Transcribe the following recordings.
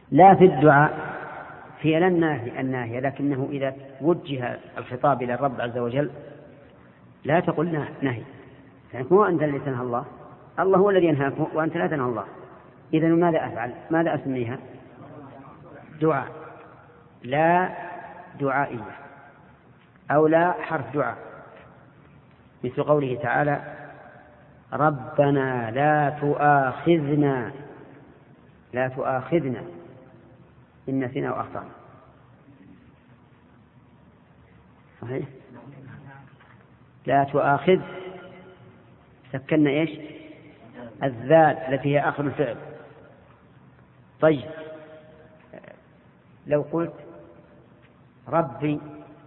لا في الدعاء في الناهية، لكنه إذا وجه الخطاب إلى الرب عز وجل لا تقل نهي، يعني هو أنت الذي تنهى الله، الله هو الذي ينهاك وأنت لا تنهى الله. إذن ماذا أفعل؟ ماذا أسميها؟ دعاء، لا دعائية أو لا حرف دعاء، مثل قوله تعالى ربنا لا تؤاخذنا إن نسينا وأخطأنا. صحيح؟ لا تؤاخذ سكننا إيش؟ الذال التي هي آخر الفعل. طيب لو قلت ربي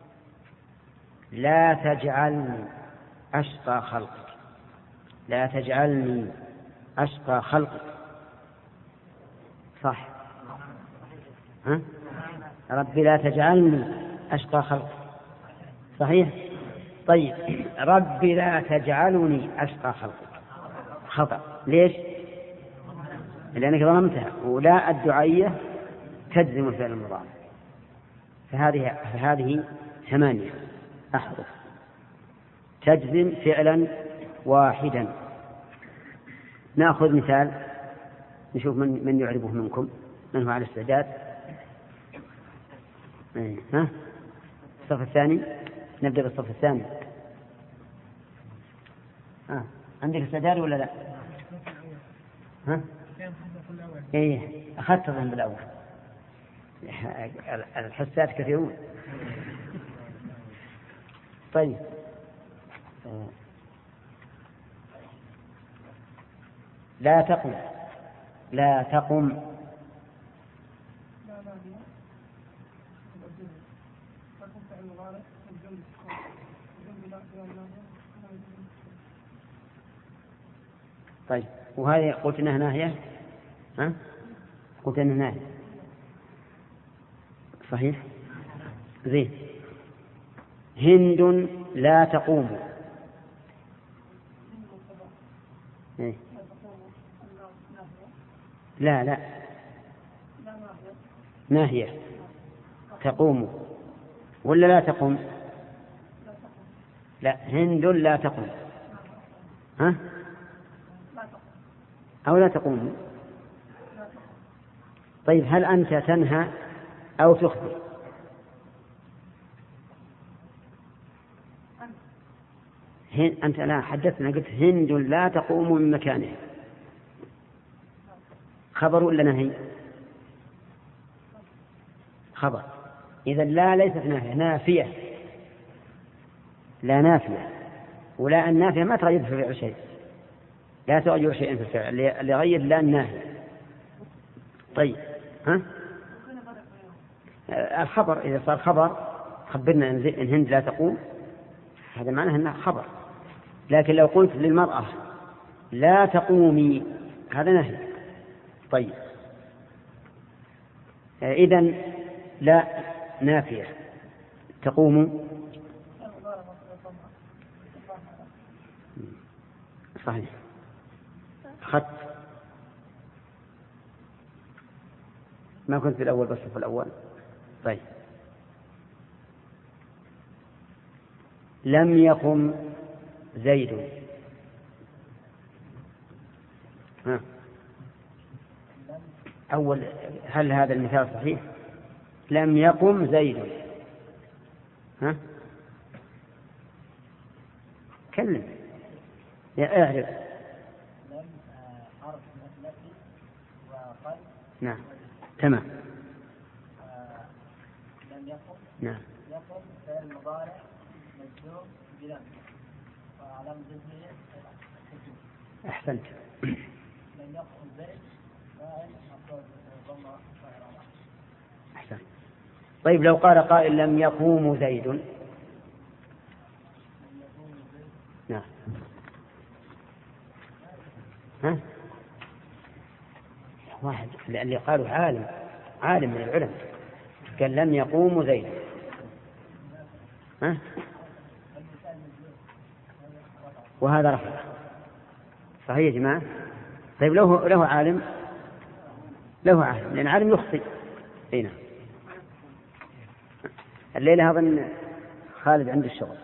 لا تجعلني أشقى خلقك، لا تجعلني أشقى خلقك، صح؟ ها؟ ربي لا تجعلني أشقى خلقك، صحيح؟ طيب ربي لا تجعلني أشقى خلقك، خطأ. ليش؟ لأنك ظلمتها، ولا الدعائية تجزم الفعل المضارع. فهذه 8 أحرف تجزم فعلا واحدا. نأخذ مثال نشوف من يعرفه منكم، من هو على استعداد؟ ها؟ الصف الثاني، نبدأ بالصف الثاني. عندك استعداد ولا لا؟ ها؟ إيه أخذت الظن بالأول، الحسات كثيرون. طيب لا تقم، لا تقم، طيب وهذه قلت انها ناهية، ها؟ قلت انها ناهية، صحيح؟ زين. هند لا تقوم، إيه؟ لا ناهية تقوم ولا لا تقوم؟ لا، هند لا تقوم، ها؟ أو لا تقوم. طيب هل أنت تنهى أو تخبر؟ أنت لا حدثنا، قلت هند لا تقوم من مكانها، خبر ولا نهي؟ خبر. إذا لا ليست نافية، نافية، لا نافية، ولا النافية ما تغير في الفعل شيء، لا تغير شيئا في الفعل، اللي غير لا النافية. طيب ها؟ الخبر إذا صار خبر خبرنا إن هند لا تقوم، هذا معناه أنه خبر. لكن لو قلت للمرأة لا تقومي هذا نهي. طيب إذن لا نافية تقوم، صحيح. خط ما كنت في الأول بس في الأول. طيب لم يقم زيد، ها؟ أول هل هذا المثال صحيح؟ لم يقم زيد، ها؟ كلم يا أعرف. نعم تمام. لم يقم، نعم يقم فعل مضارع مجزوم بلم وعلامة جزمه أحسنت. لم يقم زيد فاعل مفعول ضم فاعل. أحسنت. طيب لو قال قائل لم يقوم زيد، نعم ها؟ واحد اللي قالوا عالم من العلماء قال لم يقوم زيد، ها؟ وهذا رفع، صحيح يا جماعة. طيب له عالم له عهد، لأن عالم يخطئ. هنا الليلة أظن خالد عند الشغل.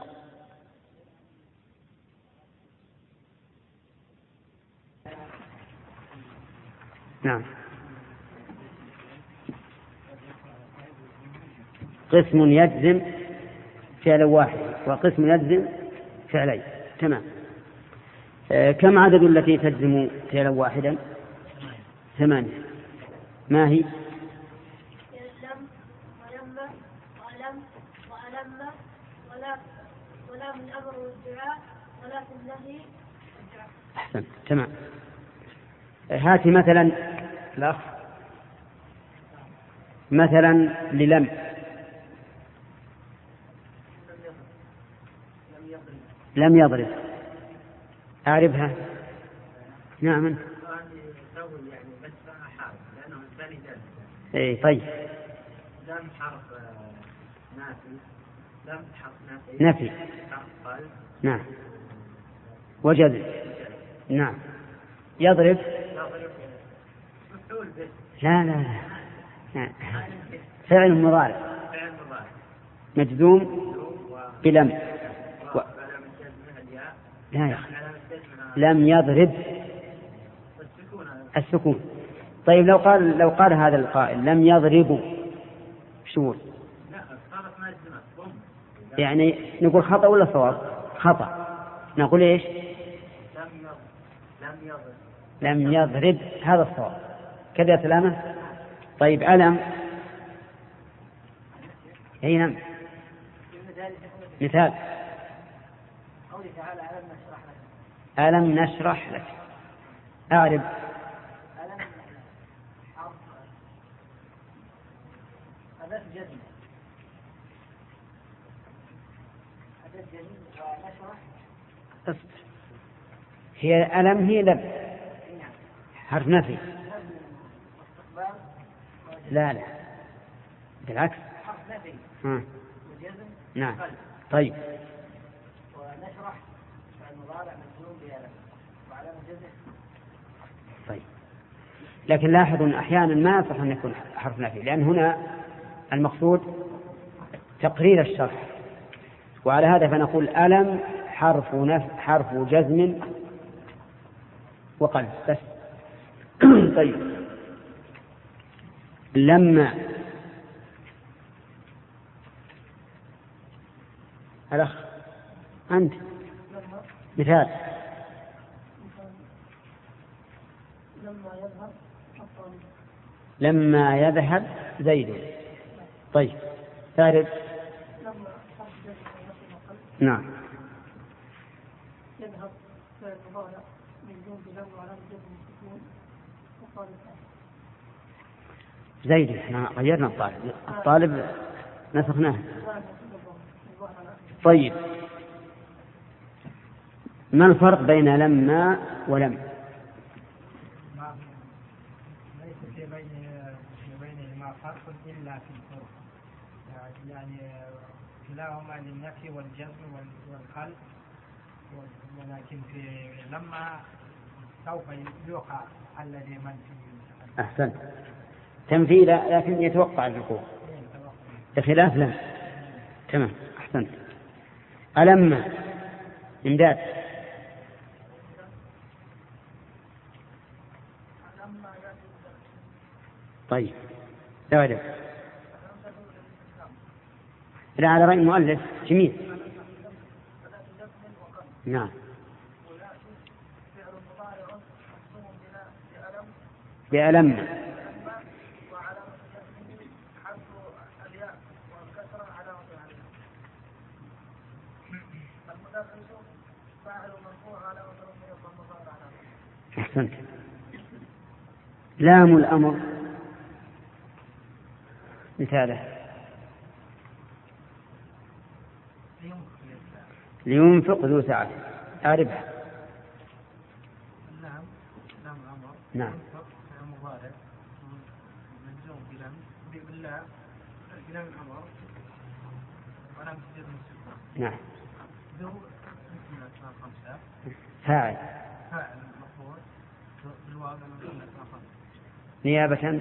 نعم. قسم يجزم فعلا واحد وقسم يجزم فعلين. تمام. كم عدد التي تجزم فعلا واحدا؟ 8. ما هي؟ لم ولما وألم وألم ولا من أمر الدعاء ولا في النهي الدعاء. أحسن. تمام. هاتي مثلا الأخ مثلا للم. لم يضرب. أعرفها. نعم. إيه طيب. لم حرف نافي. لم حرف نفي. نعم. وجزم. نعم. يضرب. لا لا لا. فعل مضارع مجزوم بلم. لا يا أخي. لم يضرب السكون. طيب لو قال هذا القائل لم يضربوا شو يعني نقول خطأ ولا صواب؟ خطأ. نقول إيش؟ لم يضرب هذا الصواب. كذا يا سلامة. طيب ألم. أي نعم. مثال قوله تعالى ألم نشرح لك. أعرف. ألم حرف أداة جزم. أداة جزم ونشرح. هي ألم هي لم حرف نفي. لا لا بالعكس. حرف نفي وجزم. نعم. طيب. ونشرح المضارع مجزوم بألم وعلامة جزم. طيب. لكن لاحظوا أن أحيانا ما يصح أن يكون حرف نفي، لأن هنا المقصود تقرير الشرح، وعلى هذا فنقول ألم حرف جزم وقلب بس. طيب. لما الأخ أنت مثال لما يذهب زيد. طيب تعرف. نعم. يذهب فعل مضارع مجزوم بلم وعلامة جزم السكون وقال زيد. احنا غيرنا الطالب نسخناه. طيب. ما الفرق بين لما ولم؟ ليس في بينهما فرق إلا في الفرق، يعني كلاهما للنفي والجزم والخلق، ولكن في لما سوف يوقع الذي من فيه. أحسن. تنفي لكن يتوقع الوقوع بخلاف لم. تمام. أحسنت. ألم إمداد. طيب تعرف. لا على رأي المؤلف جميل. نعم. بألم. أحسنت. لام الأمر مثاله لينفق ذو سعة. أعرفها. نعم. نعم. فاعل. نيابة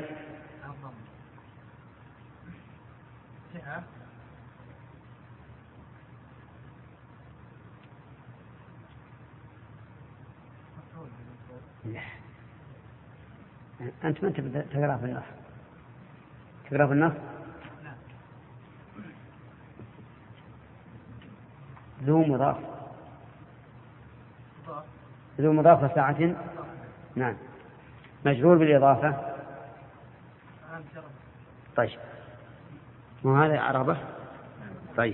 أنت ما تقرأ في النص، تقرأ في النص ذو مضافة ساعة، نعم، مجرور بالإضافة. طيب، وهذا عربة. طيب،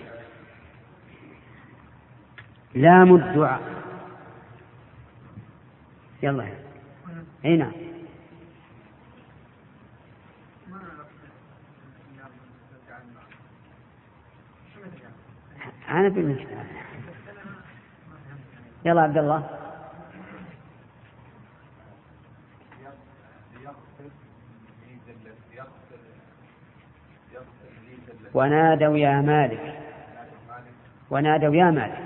لام الدعاء، يلا هنا أنا بالمكتاب. يلا عبد الله. ونادوا يا مالك، ونادوا يا مالك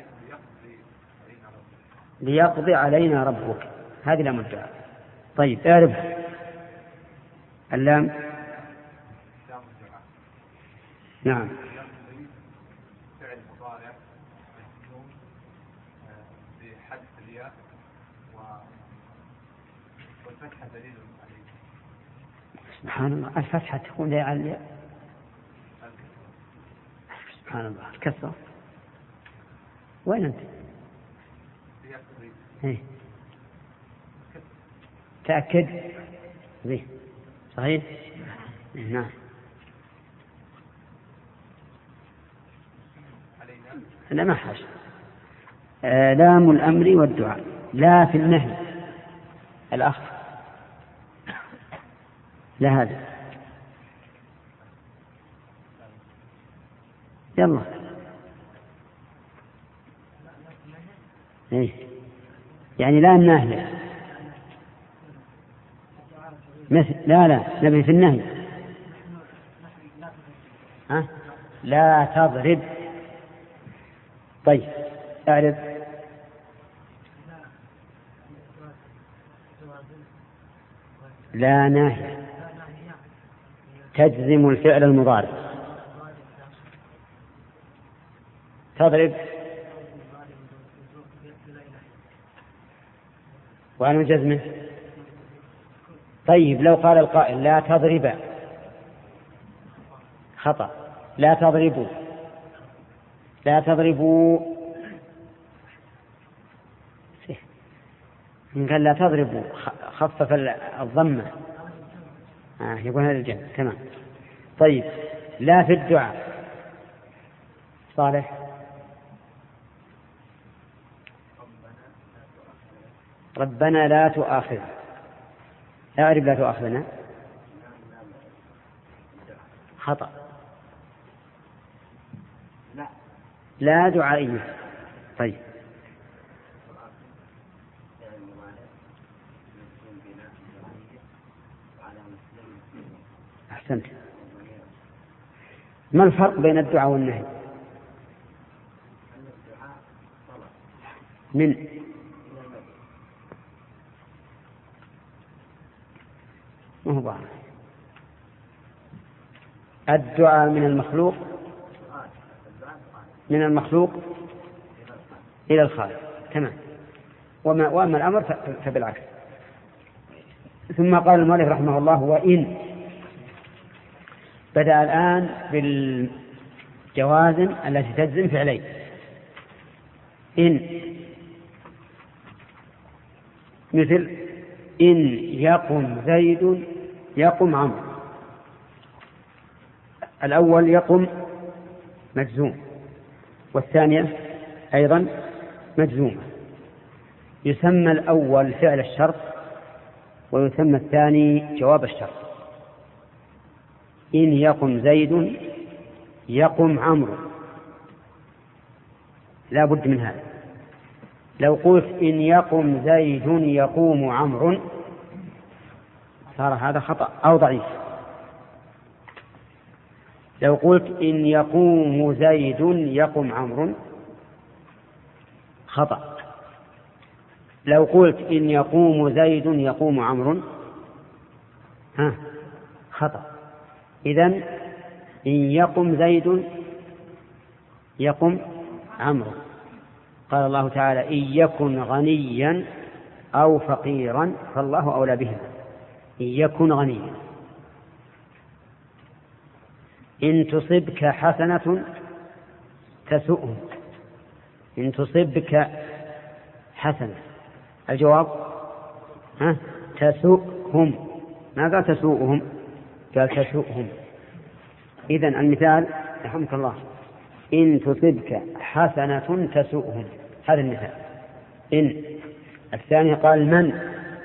ليقضي علينا ربك، هذه لام الدعاء. طيب، اعرف اللام. نعم، سبحان الله، الفتحة تكون ذي على الياء. سبحان الله، الكسرة. وين أنت؟ تأكد ذي صحيح. نعم، لا ما حاجة. لام الأمر والدعاء. لا في النهي الأخ، لا هذا. يلا يعني لا النهي، مثل لا نبي في النهي. لا تضرب. طيب، أعرف لا ناهي تجزم الفعل المضارع. تضرب وأنا جزمه. طيب، لو قال القائل لا تضرب، خطأ. لا تضربوا، لا تضربوا، إن قال لا تضربوا خفف الضمة، يقول هذا الجمع. تمام. طيب، لا في الدعاء. صالح. ربنا لا تؤاخذ. أعرف لا تؤاخذنا، خطأ. لا دعائية. طيب، أحسنت. ما الفرق بين الدعاء والنهي؟ من الدعاء من المخلوق، من المخلوق إلى الخالق. تمام. وأما الأمر فبالعكس. ثم قال المؤلف رحمه الله: وإن. بدأ الآن بالجوازم التي تجزم فعلين. إن، مثل إن يقم زيد يقم عمرو. الأول يقم مجزوم، والثانية أيضا مجزومة. يسمى الأول فعل الشرط، ويسمى الثاني جواب الشرط. إن يقم زيد يقم عمرو، لا بد من هذا. لو قلت إن يقم زيد يقوم عمرو صار هذا خطأ أو ضعيف. لو قلت إن يقوم زيد يقم عمرو خطأ. لو قلت إن يقوم زيد يقوم عمرو خطأ. إذن إن يقم زيد يقم عمرو. قال الله تعالى إن يكن غنيا أو فقيرا فالله أولى بهما. إن يكن غنيا. إن تصبك حسنة تسؤهم. إن تصبك حسنة الجواب تسؤهم. ما قال تسوءهم، قال تسؤهم. إذن المثال رحمك الله إن تصبك حسنة تسؤهم، هذا المثال. إن الثاني قال من،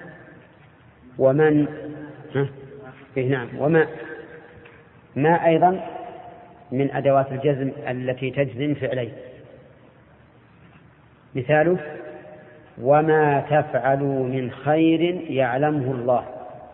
ومن نعم، وما. ما أيضا من أدوات الجزم التي تجزم فعلين. مثاله وما تفعلوا من خير يعلمه الله.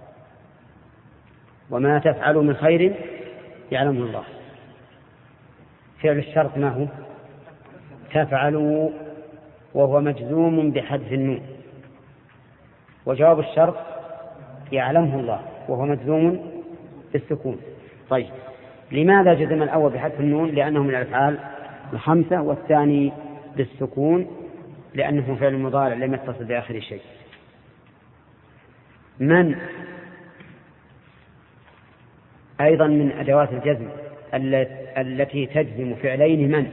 وما تفعلوا من خير يعلمه الله. فعل الشرط ما هو؟ تفعلوا، وهو مجزوم بحذف النون. وجواب الشرط يعلمه الله، وهو مجزوم بالسكون. طيب لماذا جزم الأول بحذف النون؟ لأنه من الأفعال الخمسة، والثاني بالسكون لأنه فعل مضارع لم يتصل بآخر شيء. من أيضا من أدوات الجزم التي تجزم فعلين من،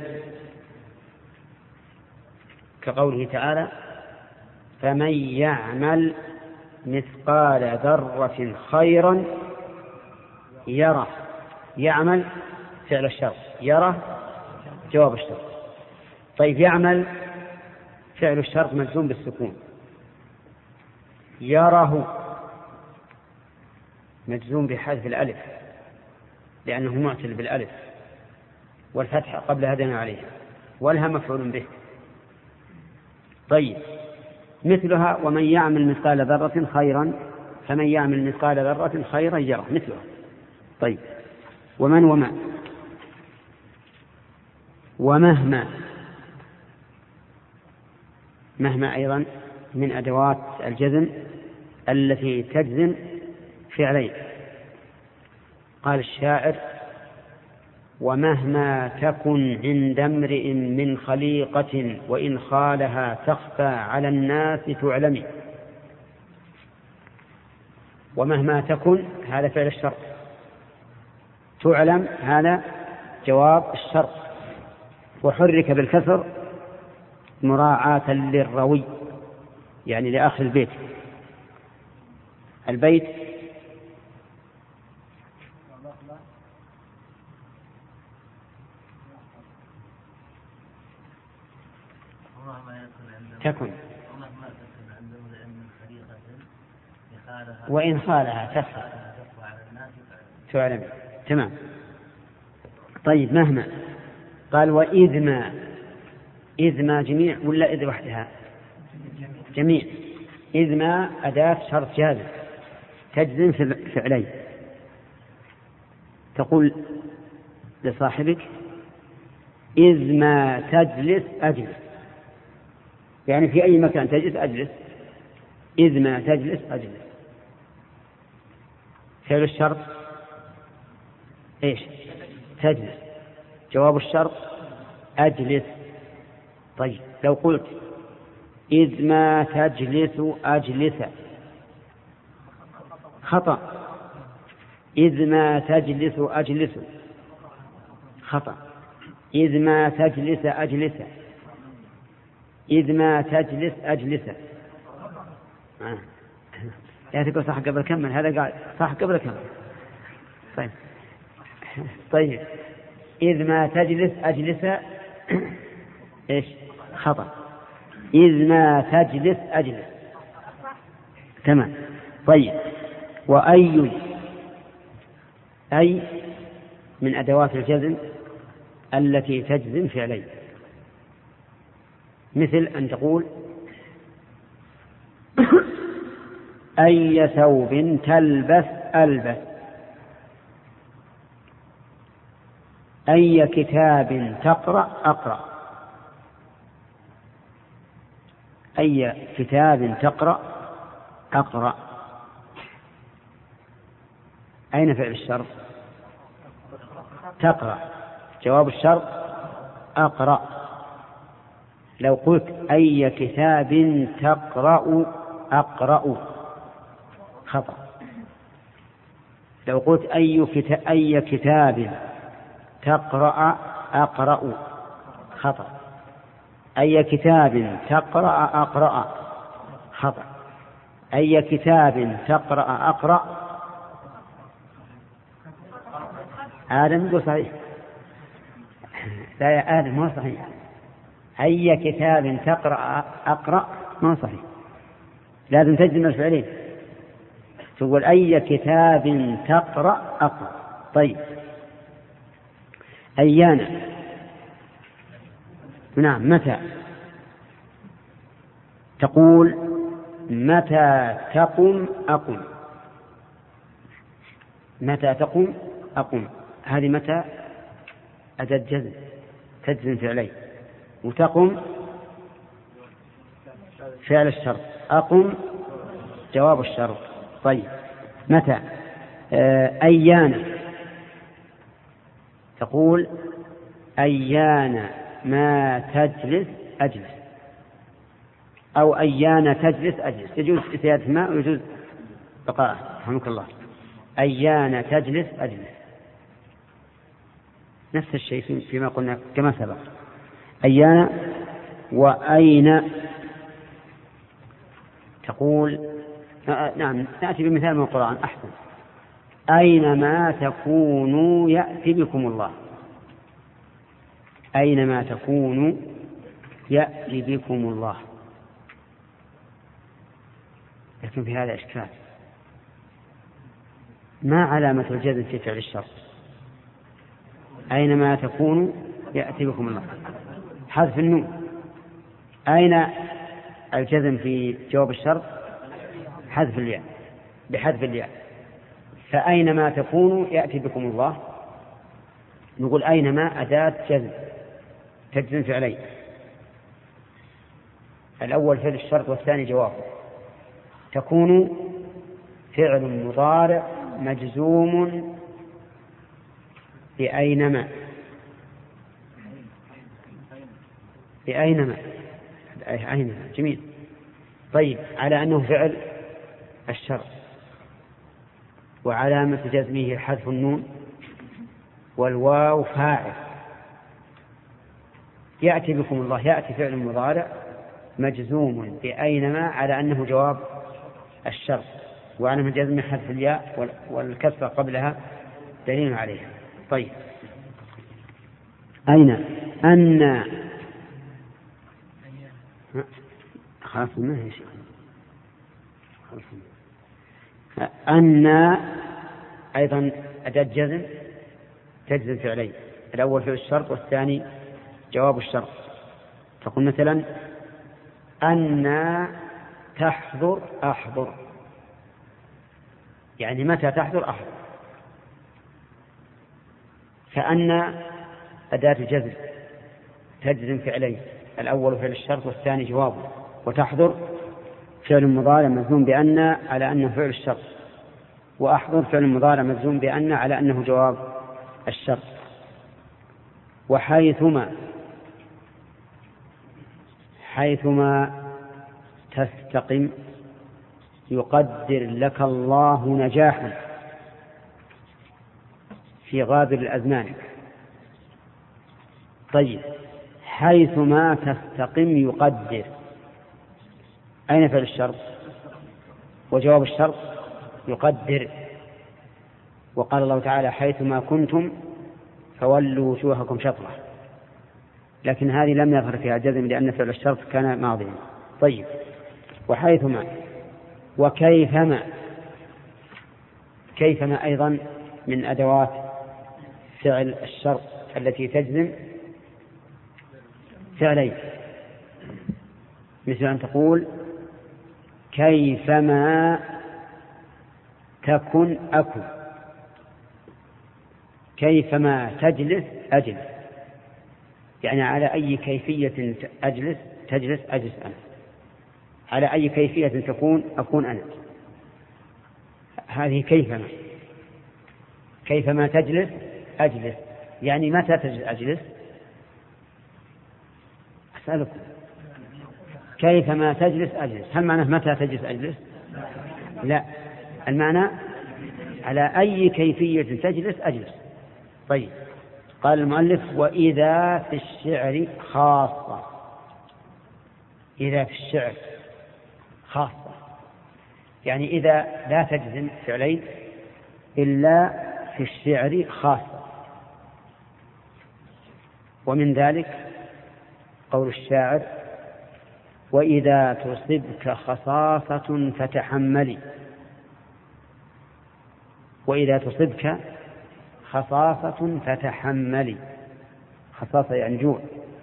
كقوله تعالى فمن يعمل مثقال ذرة خيرا يره. يعمل فعل الشرط، يره جواب الشرط. طيب يعمل فعل الشرط مجزوم بالسكون، يره مجزوم بحذف الألف لأنه معتل بالألف والفتحة قبل هدنا عليه، والها مفعول به. طيب مثلها ومن يعمل مثقال ذرة خيرا، فمن يعمل مثقال ذرة خيرا يره مثلها. طيب ومن وما. ومهما. مهما أيضا من أدوات الجزم التي تجزم فعلين. قال الشاعر ومهما تكن عند امرئ من خليقة وإن خالها تخفى على الناس تعلمي. ومهما تكن هذا فعل الشرط، تعلم هذا جواب الشرط، وحرك بالكسر مراعاة للروي يعني لآخر البيت. البيت تكن وإن خالها تخفى تعلم. تمام. طيب مهما. قال وإذ ما. إذ ما جميع ولا إذ وحدها؟ جميع. إذ ما أداة شرط جازم تجزم في فعلين. تقول لصاحبك إذ ما تجلس أجلس، يعني في أي مكان تجلس أجلس. إذ ما تجلس أجلس. فعل الشرط إيش؟ تجلس. جواب الشرط أجلس. طيب لو قلت إذ ما تجلس أجلس خطأ. إذ ما تجلس أجلس خطأ. إذ ما تجلس أجلس. إذ ما تجلس أجلس. لا تقول صح قبل كمل، هذا قال صح قبل كمل. طيب إذ ما تجلس أجلس إيش؟ خطأ. إذ ما تجلس أجلس. تمام. طيب وأي. أي من أدوات الجزم التي تجزم فعلين. مثل أن تقول أي ثوب تلبس ألبس. أي كتاب تقرأ أقرأ. أي كتاب تقرأ أقرأ. أين فعل الشرط؟ تقرأ. جواب الشرط أقرأ. لو قلت أي كتاب تقرأ أقرأ خطأ. لو قلت أي كتاب تقرأ أقرأ خطأ. أي كتاب تقرأ أقرأ خطأ. أي كتاب تقرأ أقرأ. آدم يقول صحيح. لا يا آدم ما صحيح. أي كتاب تقرأ أقرأ ما صحيح. لازم تجمع الفعلين. تقول أي كتاب تقرأ أقرأ. طيب أيانا. نعم متى. تقول متى تقم أقم. متى تقم أقم. هذه متى أداة جزم تجزم فعلين. وتقم فعل الشرط. أقم جواب الشرط. طيب متى. أيانا. تقول أيانا ما تجلس أجلس. أو أيانا تجلس أجلس. يجوز زيادة ما ويجوز بقاء. رحمك الله. أيانا تجلس أجلس نفس الشيء فيما قلنا كما سبق. أيانا. وأين. تقول نعم نأتي بمثال من القرآن أحسن. أينما تكونوا يأتي بكم الله. أينما تكونوا يأتي بكم الله. لكن في هذا إشكال. ما علامة الجزم في فعل الشرط؟ أينما تكونوا يأتي بكم الله. حذف النون. أين الجزم في جواب الشرط؟ حذف الياء. بحذف الياء. فأينما تكونوا يأتي بكم الله. نقول أينما أداة جزم تجزم فعلين. الأول فعل الشرط والثاني جوابه. تكون فعل مضارع مجزوم بأينما. بأينما. أينما جميل. طيب على أنه فعل الشرط وعلامة جزمه حذف النون والواو فاعل. يأتي بكم الله. يأتي فعل مضارع مجزوم بأينما على أنه جواب الشرط وعلامة جزمه حذف الياء والكسر قبلها دليل عليها. طيب أين. أن. خلاص ما هي شيء. أن أيضا أداة جزم تجزم فعلين. الأول فعل الشرط والثاني جواب الشرط. تقول مثلا أن تحضر أحضر. يعني متى تحضر أحضر. فأن أداة جزم تجزم فعلين. الأول فعل الشرط والثاني جوابه. وتحضر فعل مضارع مجزوم بأن على أنه فعل الشرط. وأحضر فعل مضارع مجزوم بأن على أنه جواب الشرط. وحيثما. حيثما تستقم يقدر لك الله نجاحا في غابر الأزمان. طيب حيثما تستقم يقدر. أين فعل الشرط وجواب الشرط؟ يقدر. وقال الله تعالى حيثما كنتم فولوا وجوهكم شطرة. لكن هذه لم يظهر فيها جزم لأن فعل الشرط كان ماضيا. طيب وحيثما. وكيفما. كيفما أيضا من أدوات فعل الشرط التي تجزم فعلين. مثل أن تقول كيفما تكن أكن. كيفما تجلس أجلس. يعني على أي كيفية أجلس تجلس أجلس أنا. على أي كيفية تكون أكون أنا. هذه كيفما. كيفما تجلس أجلس، يعني متى تجلس أجلس؟ أسألكم كيفما تجلس أجلس، هل معنى متى تجلس أجلس؟ لا، المعنى على أي كيفية تجلس أجلس. طيب، قال المؤلف وإذا في الشعر خاصة. إذا في الشعر خاصة يعني إذا لا تجزم فعلين إلا في الشعر خاصة. ومن ذلك قول الشاعر وإذا تصبك خصاصة فتحملي. وإذا تصبك خصاصة فتحملي، خصاصة يعني جوع.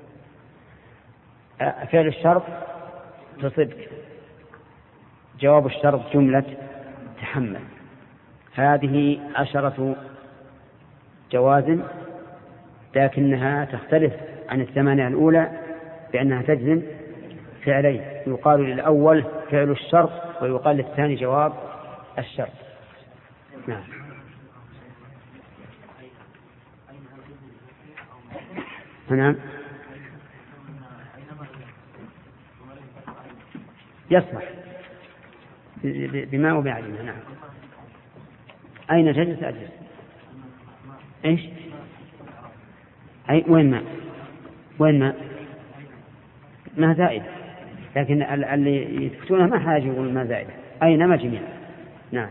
فعل الشرط تصبك، جواب الشرط جملة تحمل. هذه 10 جوازم، لكنها تختلف عن 8 الأولى بأنها تجزم فعلين، يقال للأول فعل الشرط ويقال للثاني جواب الشرط. نعم. نعم يصلح بما وبعلمه. نعم. أين تجلس أجلس؟ إيش؟ أي وين ما زائد، لكن اللي يثبتونه ما حاجة يقول ما زائد، أينما جميع. نعم.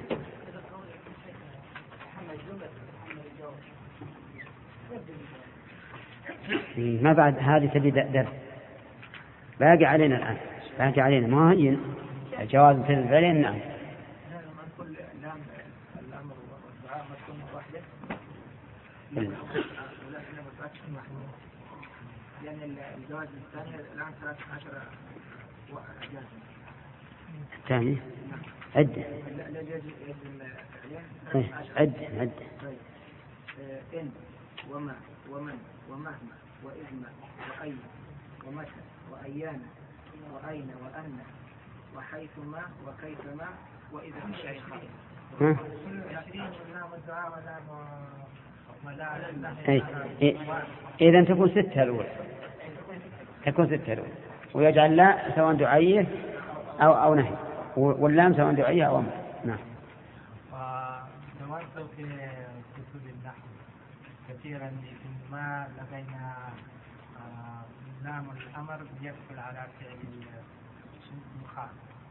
ما بعد هذه تبي درس باقي علينا الآن، باقي علينا ما هي جواز مثل الفعلين. نعم. يعني الجواز الثاني الآن 13 الثاني عدة عدة إن وما ومن ومهما وإذما وأين ومتى وأيان وأين وأن وحيثما وكيفما وإذا الشيخ. إذا تكون 6 الأولى، ويجعل لا سواء دعائية أو نهي، واللام سواء دعائية أو أمر. نعم. ودرست في كتب النحو كثيرا ما لقينا لام الأمر يدخل على فعل المخاطب،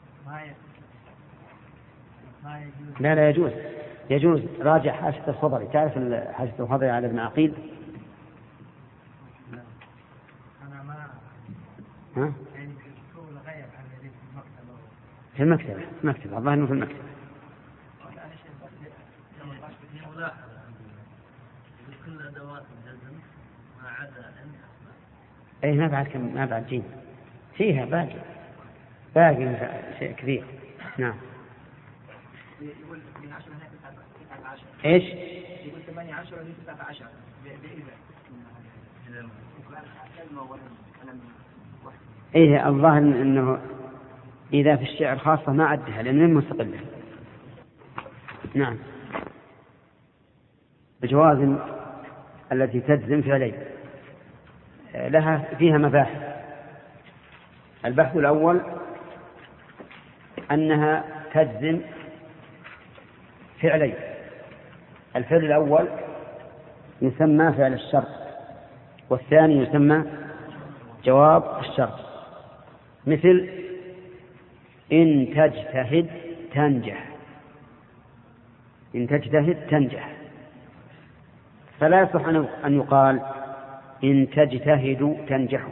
ما يجوز. لا يجوز. راجع حاشية الخضري، تعرف حاشية الخضري على ابن عقيل؟ أنا ما ها؟ يعني في غير الذي في المكتبة الظاهر إنه في المكتبة. كل أدوات الجزم ما عدا أي ما بعد جيم فيها باقي شيء كثير. نعم. يقول من 10 هنا 19. إيش؟ يقول 18 و 19 إيه الظاهر إنه إذا في الشعر خاصة ما عدها لأنه مستقلة. نعم. الجوازم التي تجزم فعلين لها فيها مباحث. البحث الأول أنها تجزم فعلين. الفعل الأول يسمى فعل الشرط، والثاني يسمى جواب الشرط. مثل إن تجتهد تنجح، إن تجتهد تنجح، فلا يصح أن يقال إن تجتهد تنجح،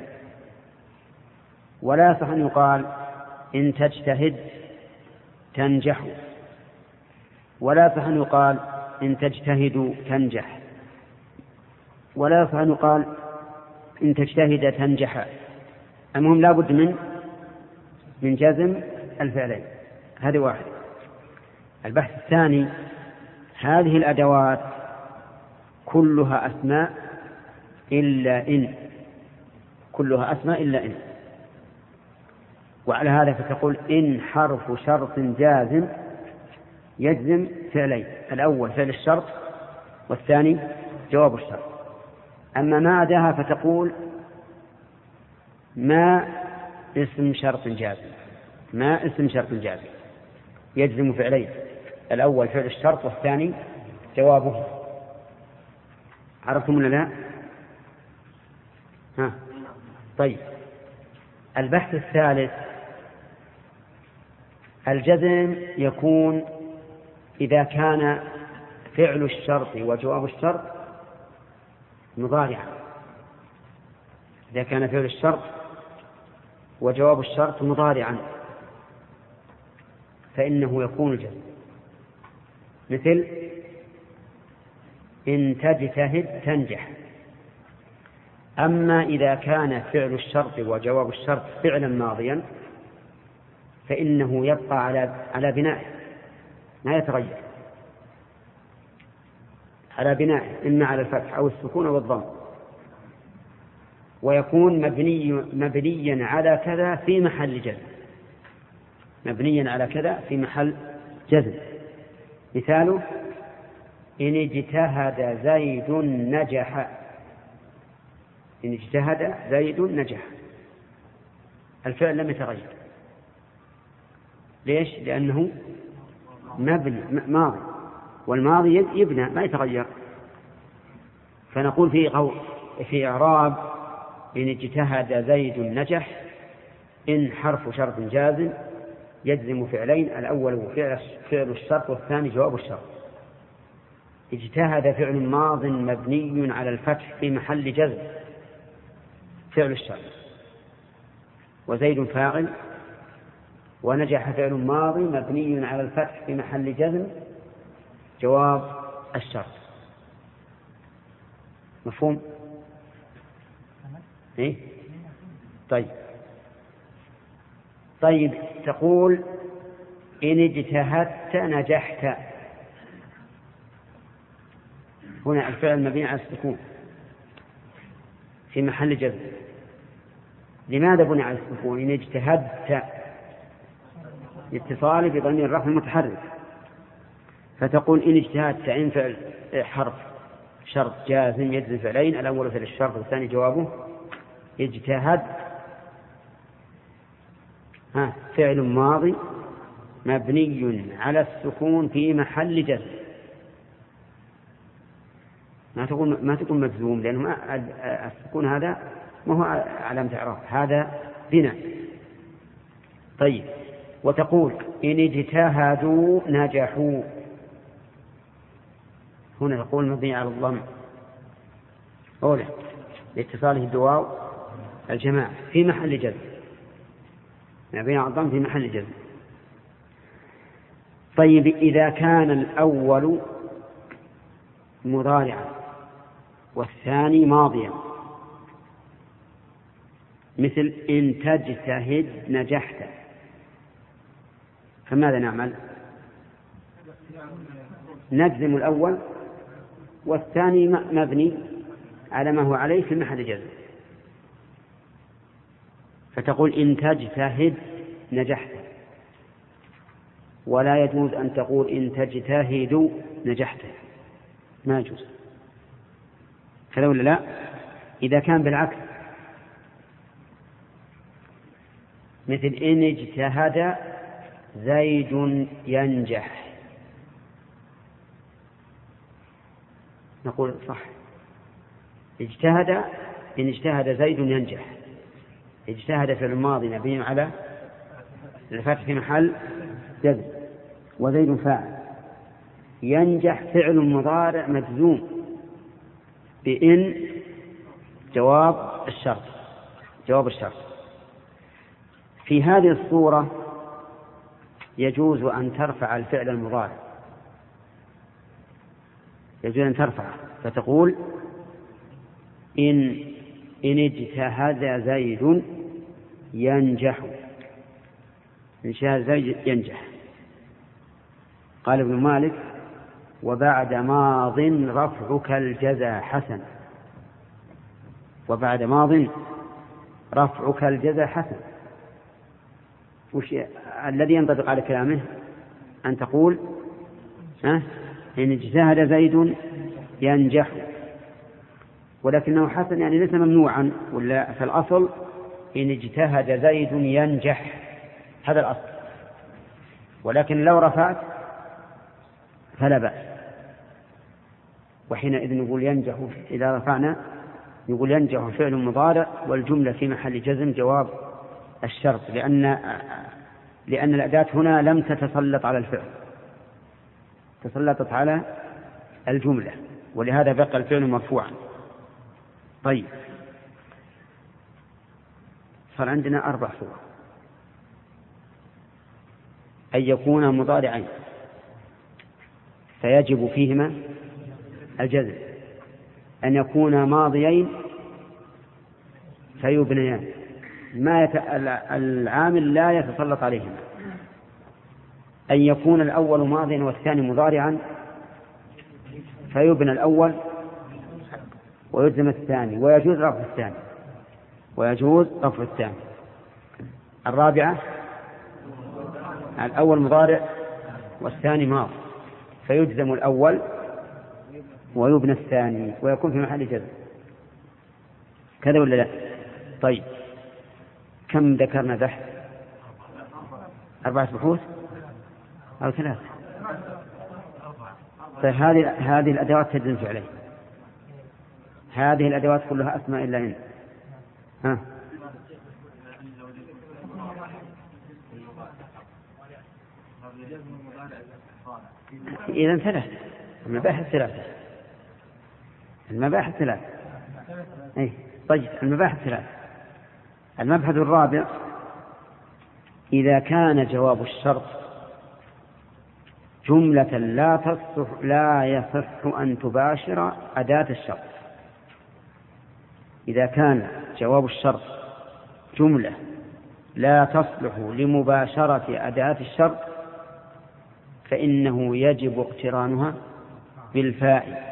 ولا يصح أن يقال إن تجتهد تنجح، ولا يصح أن يقال إن تجتهد تنجح، ولا يصح أن يقال إن تجتهد تنجح. المهم لا بد من جزم الفعلين. هذه واحد. البحث الثاني هذه الأدوات كلها أسماء إلا إن، كلها أسماء إلا إن. وعلى هذا فتقول إن حرف شرط جازم يجزم فعلين. الأول فعل الشرط والثاني جواب الشرط. أما ما عداها فتقول ما اسم شرط جازم، ما اسم شرط جازم يجزم فعلين، الأول فعل الشرط والثاني جوابه. عرفتم ولا لا؟ ها. طيب البحث الثالث، الجزم يكون إذا كان فعل الشرط وجواب الشرط مضارعا. إذا كان فعل الشرط وجواب الشرط مضارعا فإنه يكون الجزم، مثل إن تجتهد تنجح. أما إذا كان فعل الشرط وجواب الشرط فعلا ماضيا فإنه يبقى على بنائه، ما يتغير، على بنائه إما على الفتح أو السكون أو الضم، ويكون مبنيا على كذا في محل جزم، مبنيا على كذا في محل جزم. مثاله إن اجتهد زيد نجح، إن اجتهد زيد نجح، الفعل لم يتغير. ليش؟ لأنه مبني ماضي، والماضي يبنى ما يتغير. فنقول في إعراب إن اجتهد زيد نجح إن حرف شرط جازم يجزم فعلين، الأول فعل الشرط والثاني جواب الشرط. اجتهد فعل ماض مبني على الفتح في محل جزم فعل الشرط، وزيد فاعل، ونجح فعل ماضي مبني على الفتح في محل جزم جواب الشرط. مفهوم؟ إيه؟ طيب تقول إن اجتهدت نجحت، هنا الفعل مبني على السكون في محل جزم. لماذا بني على السكون؟ إن اجتهدت اتصال بضمير الرفع المتحرك، فتقول إن اجتهدت إن فعل حرف شرط جازم يجزم فعلين، الأول فعل الشرط والثاني جوابه. اجتهد فعل ماضي مبني على السكون في محل جزم، ما تقول مجزوم، لأنه السكون هذا ما هو علامة إعراب، هذا بناء. طيب وتقول إن اجتهدوا نجحوا، هنا تقول مبني على الضم أولى لاتصاله الدواو الجماعة في محل جزم، مبني على الضم في محل جزم. طيب إذا كان الأول مضارعا والثاني ماضيا، مثل إن تجتهد نجحت، فماذا نعمل؟ نجزم الأول والثاني مبني على ما هو عليه في محل جزم، فتقول إن تجتهد نجحت، ولا يجوز أن تقول إن تجتهد نجحت، ما يجوز كذا ولا لا؟ إذا كان بالعكس، مثل إن اجتهد زيد ينجح، نقول صح، اجتهد إن اجتهد زيد ينجح، اجتهد في الماضي مبني على الفتح في محل جزم وزيد فاعل، ينجح فعل مضارع مجزوم بإن جواب الشرط. في هذه الصورة يجوز أن ترفع الفعل المضارع، يجوز أن ترفع، فتقول إن اجتهد زيد ينجح، إن اجتهد زيد ينجح. قال ابن مالك وبعد ماض رفعك الجزا حسن، وبعد ماض رفعك الجزا حسن. الذي ينطبق على كلامه أن تقول إن اجتهد زيد ينجح، ولكنه حسن يعني ليس ممنوعا، ولا فالأصل إن اجتهد زيد ينجح، هذا الأصل. ولكن لو رفعت فلا بأس، وحينئذ نقول ينجح. إذا رفعنا نقول ينجح فعل مضارع والجملة في محل جزم جواب الشرط، لأن الأداة هنا لم تتسلط على الفعل، تسلطت على الجملة، ولهذا بقى الفعل مرفوعا. طيب، صار عندنا 4 صور: أن يكون مضارعين فيجب فيهما الجزم، أن يكون ماضيين فيبنيان العامل لا يتسلط عليهما، أن يكون الأول ماضيا والثاني مضارعا فيبنى الأول ويلزم الثاني، ويجوز رفع الثاني. الرابعة: الأول مضارع والثاني ماضي فيجزم الأول ويبنى الثاني ويكون في محل جزم. كذا ولا لا؟ طيب، كم ذكرنا بحث؟ 4 بحوث أو 3؟ طيب، هذه الأدوات تجزم فعليه، هذه الأدوات كلها أسماء إلا إن. إذن 3 المباحث 3. طيب، المباحث 3. المبحث الرابع: إذا كان جواب الشرط جملة لا يصح أن تباشر أداة الشرط. إذا كان جواب الشرط جملة لا تصلح لمباشرة أداة الشرط فإنه يجب اقترانها بالفاء.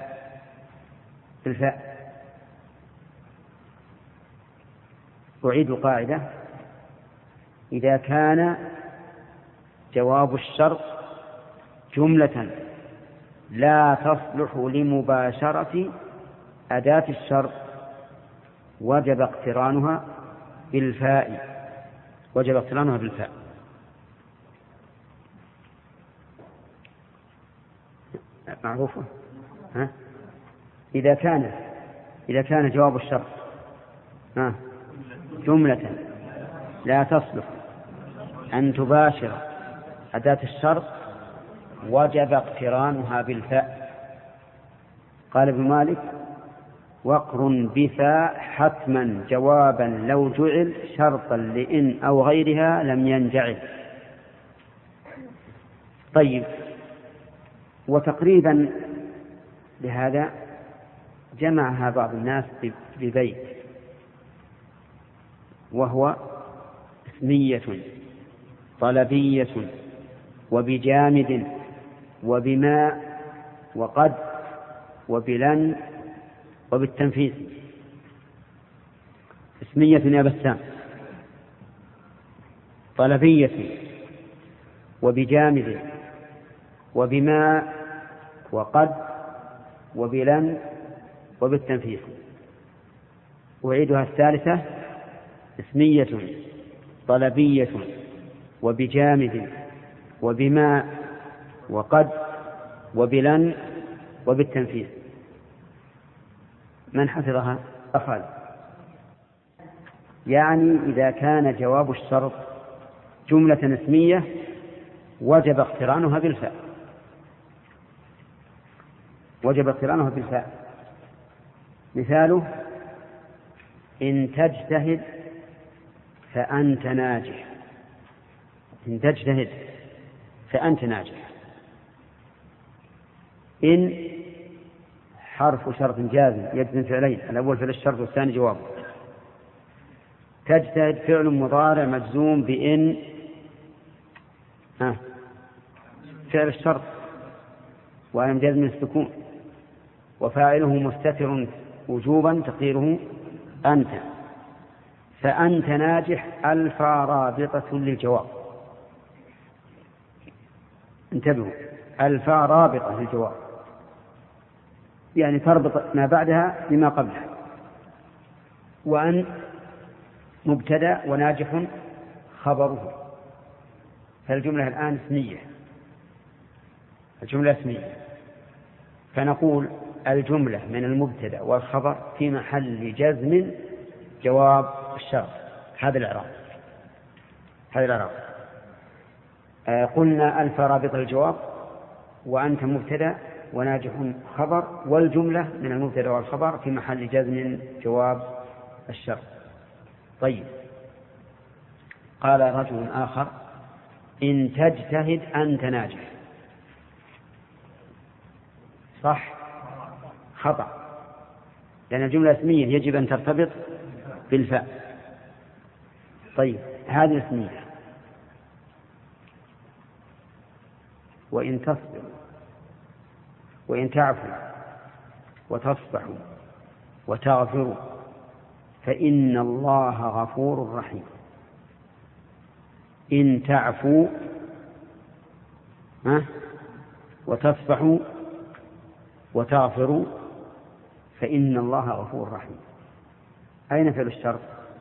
أعيد القاعدة: إذا كان جواب الشرط جملة لا تصلح لمباشرة أداة الشرط وجب اقترانها بالفاء. معروفة؟ إذا كان جواب الشرط جملة لا تصلح أن تباشر أداة الشرط وجب اقترانها بالفاء. قال ابن مالك: واقرن بفاء حتما جوابا لو جعل شرطا لإن أو غيرها لم ينجعل. طيب، وتقريبا لهذا جمعها بعض الناس ببيت، وهو اسمية طلبية وبجامد وبما وقد وبلن وبالتنفيذ. اسمية يا بسام، طلبية وبجامد وبما وقد وبلن وبالتنفيذ. أعيدها الثالثة: اسمية طلبية وبجامد وبما وقد وبلن وبالتنفيذ. من حفظها؟ أفعل. يعني إذا كان جواب الشرط جملة اسمية وجب اقترانها بالفاء. مثاله: إن تجتهد فأنت ناجح. إن تجتهد فأنت ناجح. إن حرف شرط جازم يجزم فعلين: الأول فعل الشرط والثاني جوابه. تجتهد فعل مضارع مجزوم بإن فعل الشرط وعلامة جزم السكون، وفاعله مستتر وجوبا تقديره أنت. فأنت ناجح ألف رابطة للجواب. انتبهوا، ألف رابطة للجواب، يعني تربط ما بعدها بما قبلها. وأن مبتدأ وناجح خبره، فالجملة الآن اسمية، الجملة اسمية، فنقول الجملة من المبتدأ والخبر في محل جزم جواب الشرط. هذا الإعراب. قلنا ألف رابط الجواب، وأنت مبتدأ وناجح خبر، والجملة من المبتدأ والخبر في محل جزم جواب الشرط. طيب، قال رجل آخر إن تجتهد أنت ناجح. صح؟ خطأ، لأن الجملة اسمية يجب أن ترتبط بالفاء. طيب، هذه اسمية. وإن تصبر وإن تعفو وتصفحوا وتغفروا فإن الله غفور رحيم. إن تعفوا وتصفحوا وتغفروا فإن الله غفور رحيم. أين فعل الشرط؟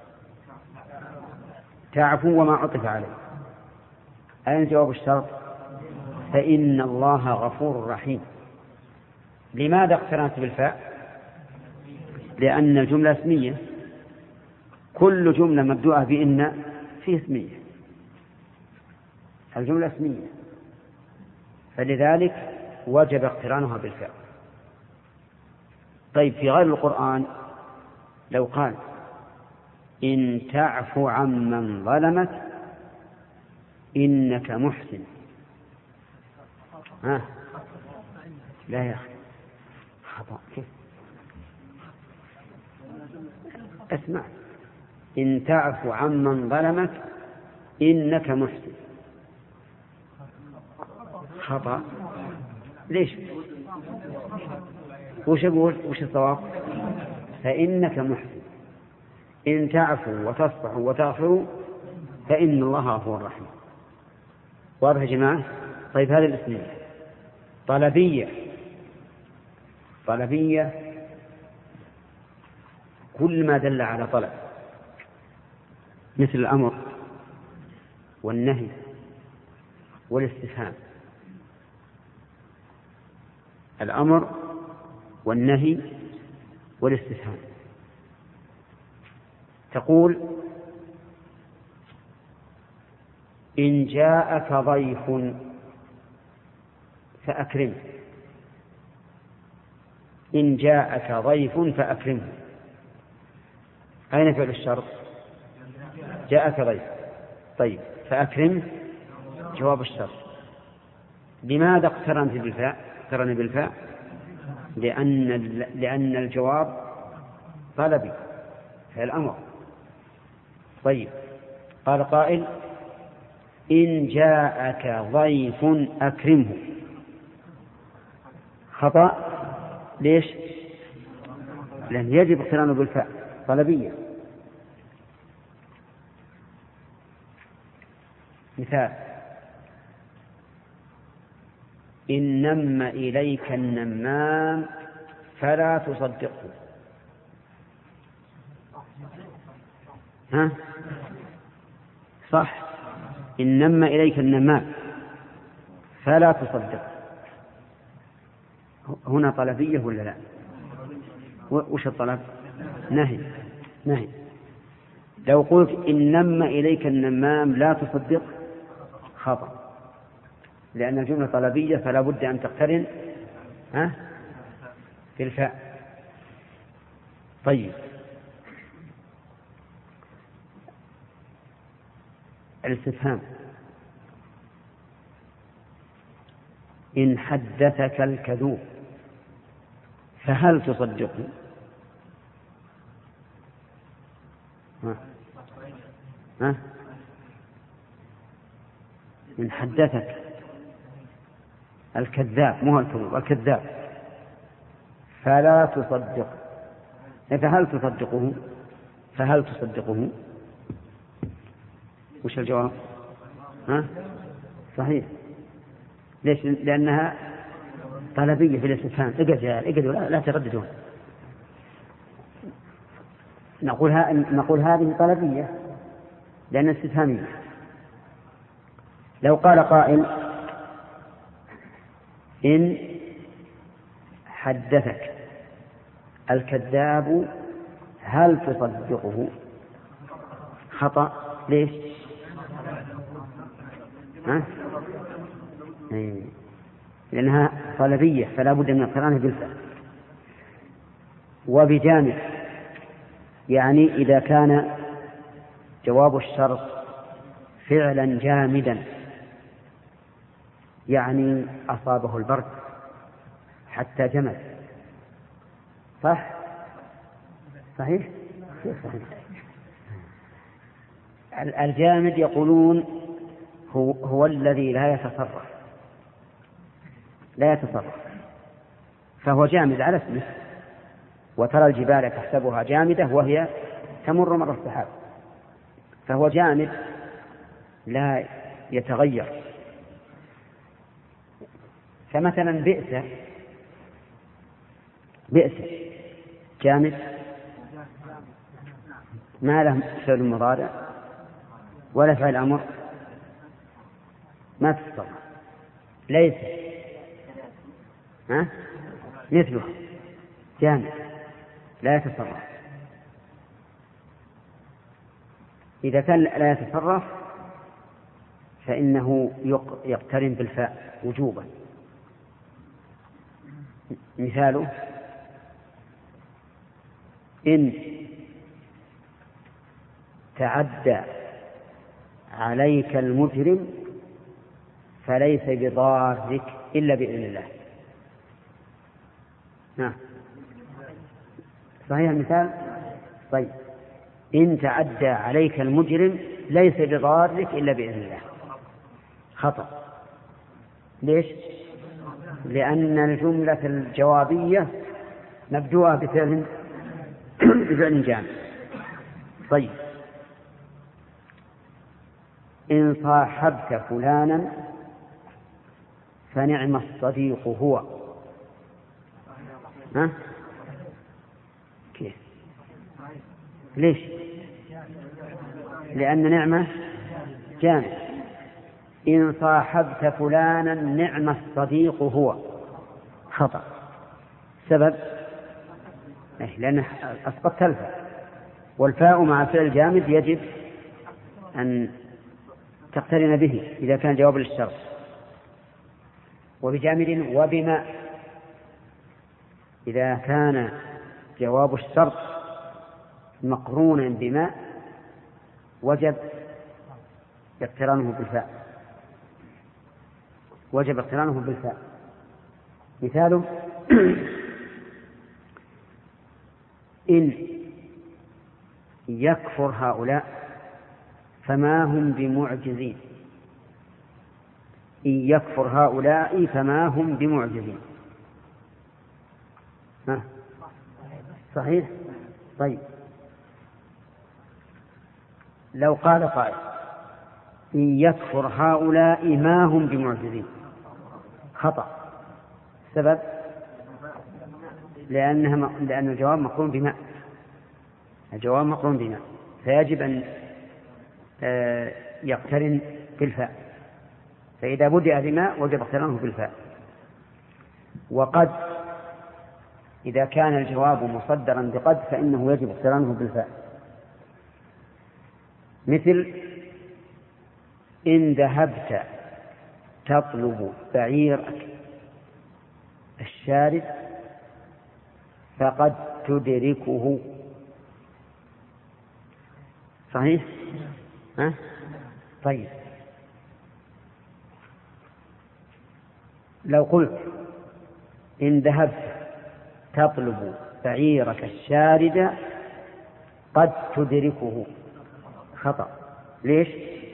تعفو وما عطف عليه. أين جواب الشرط؟ فإن الله غفور رحيم. لماذا اقترنت بالفاء؟ لأن الجملة اسمية، كل جملة مبدوءة بإن فيه اسمية، الجملة اسمية، فلذلك وجب اقترانها بالفاء. طيب، في غير القرآن لو قال إن تعفو عمن ظلمك إنك محسن، لا يا أخي، خطأ. كيف؟ اسمع، إن تعفو عمن ظلمك إنك محسن، خطأ. ليش؟ وش أقول؟ وش الصواب؟ فإنك محسن. إن تعفوا وتصفحوا وتغفروا فإن الله غفور رحيم. واضح يا جماعة؟ طيب، هذه الاسمية. طلبية كل ما دل على طلب، مثل الأمر والنهي والاستفهام. الأمر والنهي والاستفهام. تقول إن جاءك ضيف فأكرمه. إن جاءك ضيف فأكرمه. أين فعل الشرط؟ جاءك ضيف. طيب، فأكرمه جواب الشرط. لماذا اقترنت بالفاء؟ لأن الجواب طلبي في الأمر. طيب، قال قائل إن جاءك ضيف أكرمه، خطأ. ليش؟ لأن يجب اقترانه بالفاء، طلبية. مثال: إن نم إليك النمام فلا تصدقه. صح، إن نم إليك النمام فلا تصدقه. هنا طلبية ولا لا؟ وش الطلب؟ نهي. لو قلت إن نم إليك النمام لا تصدق، خطأ، لأن الجملة طلبية فلا بد أن تقترن بالفاء. طيب، الاستفهام: إن حدثك الكذوب فهل تصدقه؟ إن حدثك الكذاب، مو الكذوب، الكذاب، فلا تصدقه. فهل تصدقه؟ وش الجواب؟ صحيح. ليش؟ لأنها طلبية في الاستفهام. اقعدوا لا ترددون. نقول هذه طلبية لأن استفهامية. لو قال قائل إن حدثك الكذاب هل تصدقه؟ خطأ. ليش؟ لأنها طلبية فلا بد من اقترانها بالفعل. وبجانب يعني إذا كان جواب الشرط فعلا جامدا يعني أصابه البرد حتى جمد. صحيح. الجامد يقولون هو الذي لا يتصرف فهو جامد على اسمه. وترى الجبال تحسبها جامدة وهي تمر مر السحاب، فهو جامد لا يتغير. فمثلا بئس جامد ما له فعل مضارع ولا فعل أمر، ما تتصرف. ليس مثله جامد لا يتصرف. إذا كان لا يتصرف فإنه يقترن بالفاء وجوبا. مثاله إن تعدى عليك المجرم فليس بضارك إلا بإذن الله. صحيح المثال؟ طيب، إن تعدى عليك المجرم ليس بضارك إلا بإذن الله. خطأ. ليش؟ لأن الجملة الجوابية مبدوءة بفعل جامد. طيب، إن صاحبت فلانا فنعم الصديق هو. كيف؟ ليش؟ لأن نعمة جامد. إن صاحبت فلانا نعم الصديق هو. خطأ. سبب؟ لأن أسقطت الفاء، والفاء مع فعل جامد يجب أن تقترن به إذا كان جواب للشرط. وبجامد وبما، إذا كان جواب الشرط مقرونا بما وجب اقترانه بالفاء. مثاله إن يكفر هؤلاء فما هم بمعجزين. إن يكفر هؤلاء فما هم بمعجزين. صحيح. طيب، لو قال قائل إن يكفر هؤلاء ما هم بمعجزين. خطأ. سبب؟ لأن الجواب مقرون بما، فيجب أن يقترن بالفاء. فإذا بدأ بما وجب اقترانه بالفاء. وقد إذا كان الجواب مصدرا بقد فإنه يجب اقترانه بالفاء. مثل إن ذهبت تطلب بعيرك الشارد فقد تدركه. صحيح؟ طيب، لو قلت إن ذهبت تطلب بعيرك الشارد قد تدركه. خطأ. ليش؟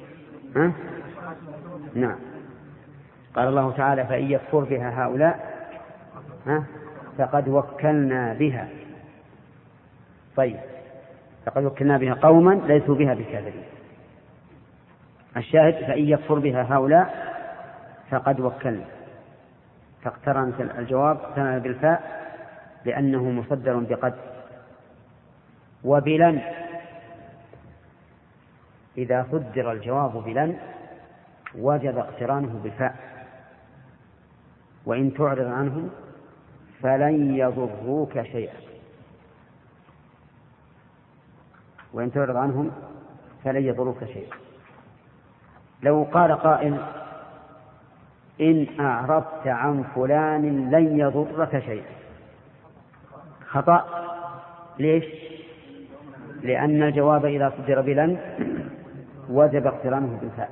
نعم، قال الله تعالى فإن يكفر بها هؤلاء فقد وكلنا بها. طيب، فقد وكلنا بها قوما ليسوا بها بكافرين. الشاهد فإن يكفر بها هؤلاء فقد وكلنا. فاقترن الجواب اقترن بالفاء لأنه مصدر بقد. وبلن إذا صدر الجواب بلن وجب اقترانه بالفاء. وإن تعرض عنهم فلن يضروك شيئا. وإن تعرض عنهم فلن يضروك شيئا. لو قال قائل إن أعرضت عن فلان لن يضرك شيئا، خطأ. ليش؟ لأن الجواب إذا صدر بلن وجب اقترانه بالفاء.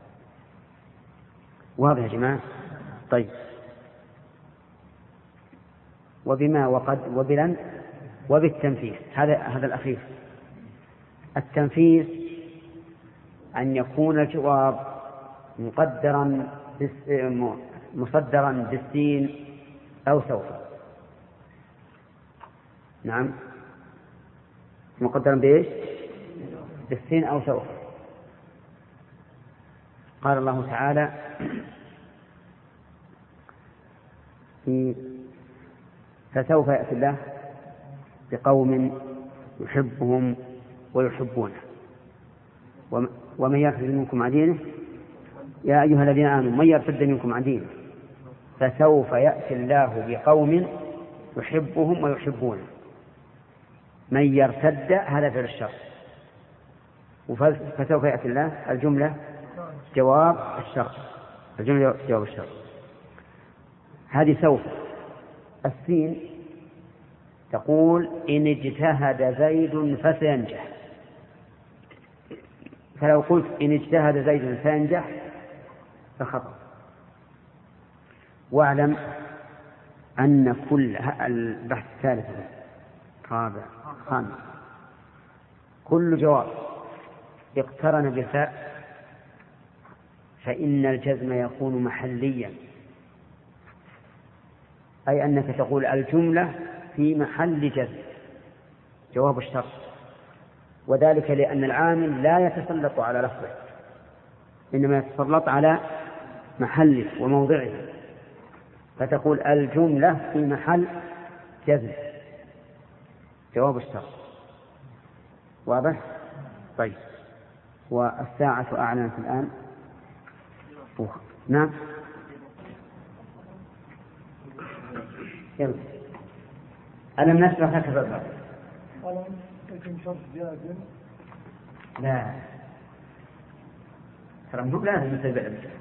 واضح يا جماعة؟ طيب. وبما وقد وبلن وبالتنفيذ. هذا الأخير. التنفيذ أن يكون الجواب مصدرا بالسين أو سوف. نعم، مقدرا بإيش؟ بالسين أو سوف. قال الله تعالى فسوف يأتي الله بقوم يحبهم ويحبونه ومن يرتد منكم عن دينه يا أيها الذين آمنوا من يرتد منكم عن دينه فسوف يأتي الله بقوم يحبهم ويحبونه. من يرتد هذا فعل الشر، فسوف يأتي الله الجملة جواب الشر. الجملة جواب الشر هذه سوف. السين تقول إن اجتهد زيد فسينجح. فلو قلت إن اجتهد زيد فينجح فخطأ. واعلم أن كل البحث الثالث رابع خامس كل جواب اقترن بالفاء فإن الجزم يكون محليا، أي أنك تقول الجملة في محل جزم جواب الشرط. وذلك لأن العامل لا يتسلط على لفظه إنما يتسلط على محله وموضعه، فتقول الجملة في محل جزم جواب الشرط. واضح؟ طيب. والساعة أعلنت الآن. نعم. يلا. ألم نشرح لك صدرك؟ ألم يكن شرط زيادة؟ لا، ترى مو لازم نتبع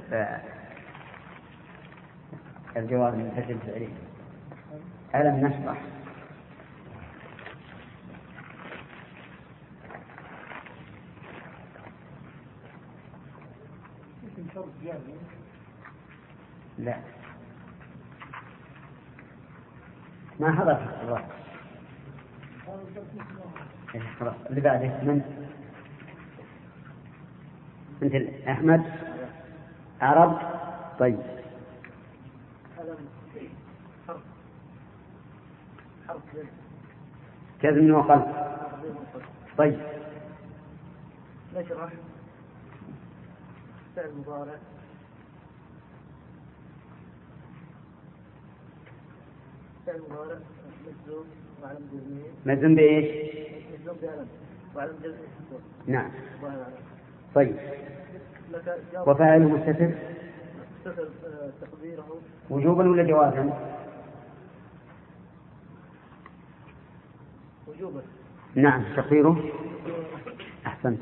الجواب من حيث الفعلي. ألم نشرح يكن شرط زيادة؟ لا، ما حضرت الوقت. خلاص اللي بعده من أنت أحمد عرب. طيب كذب وقلب. طيب نشرح فعل مضارع مجزوم وعلم جزمه. مجزوم بإيش؟ مجزوم بألم وعلم جزمه. نعم. طيب وفاعله مستتر تقديره وجوبا ولا جوازا؟ وجوبا. نعم تقديره. أحسنت.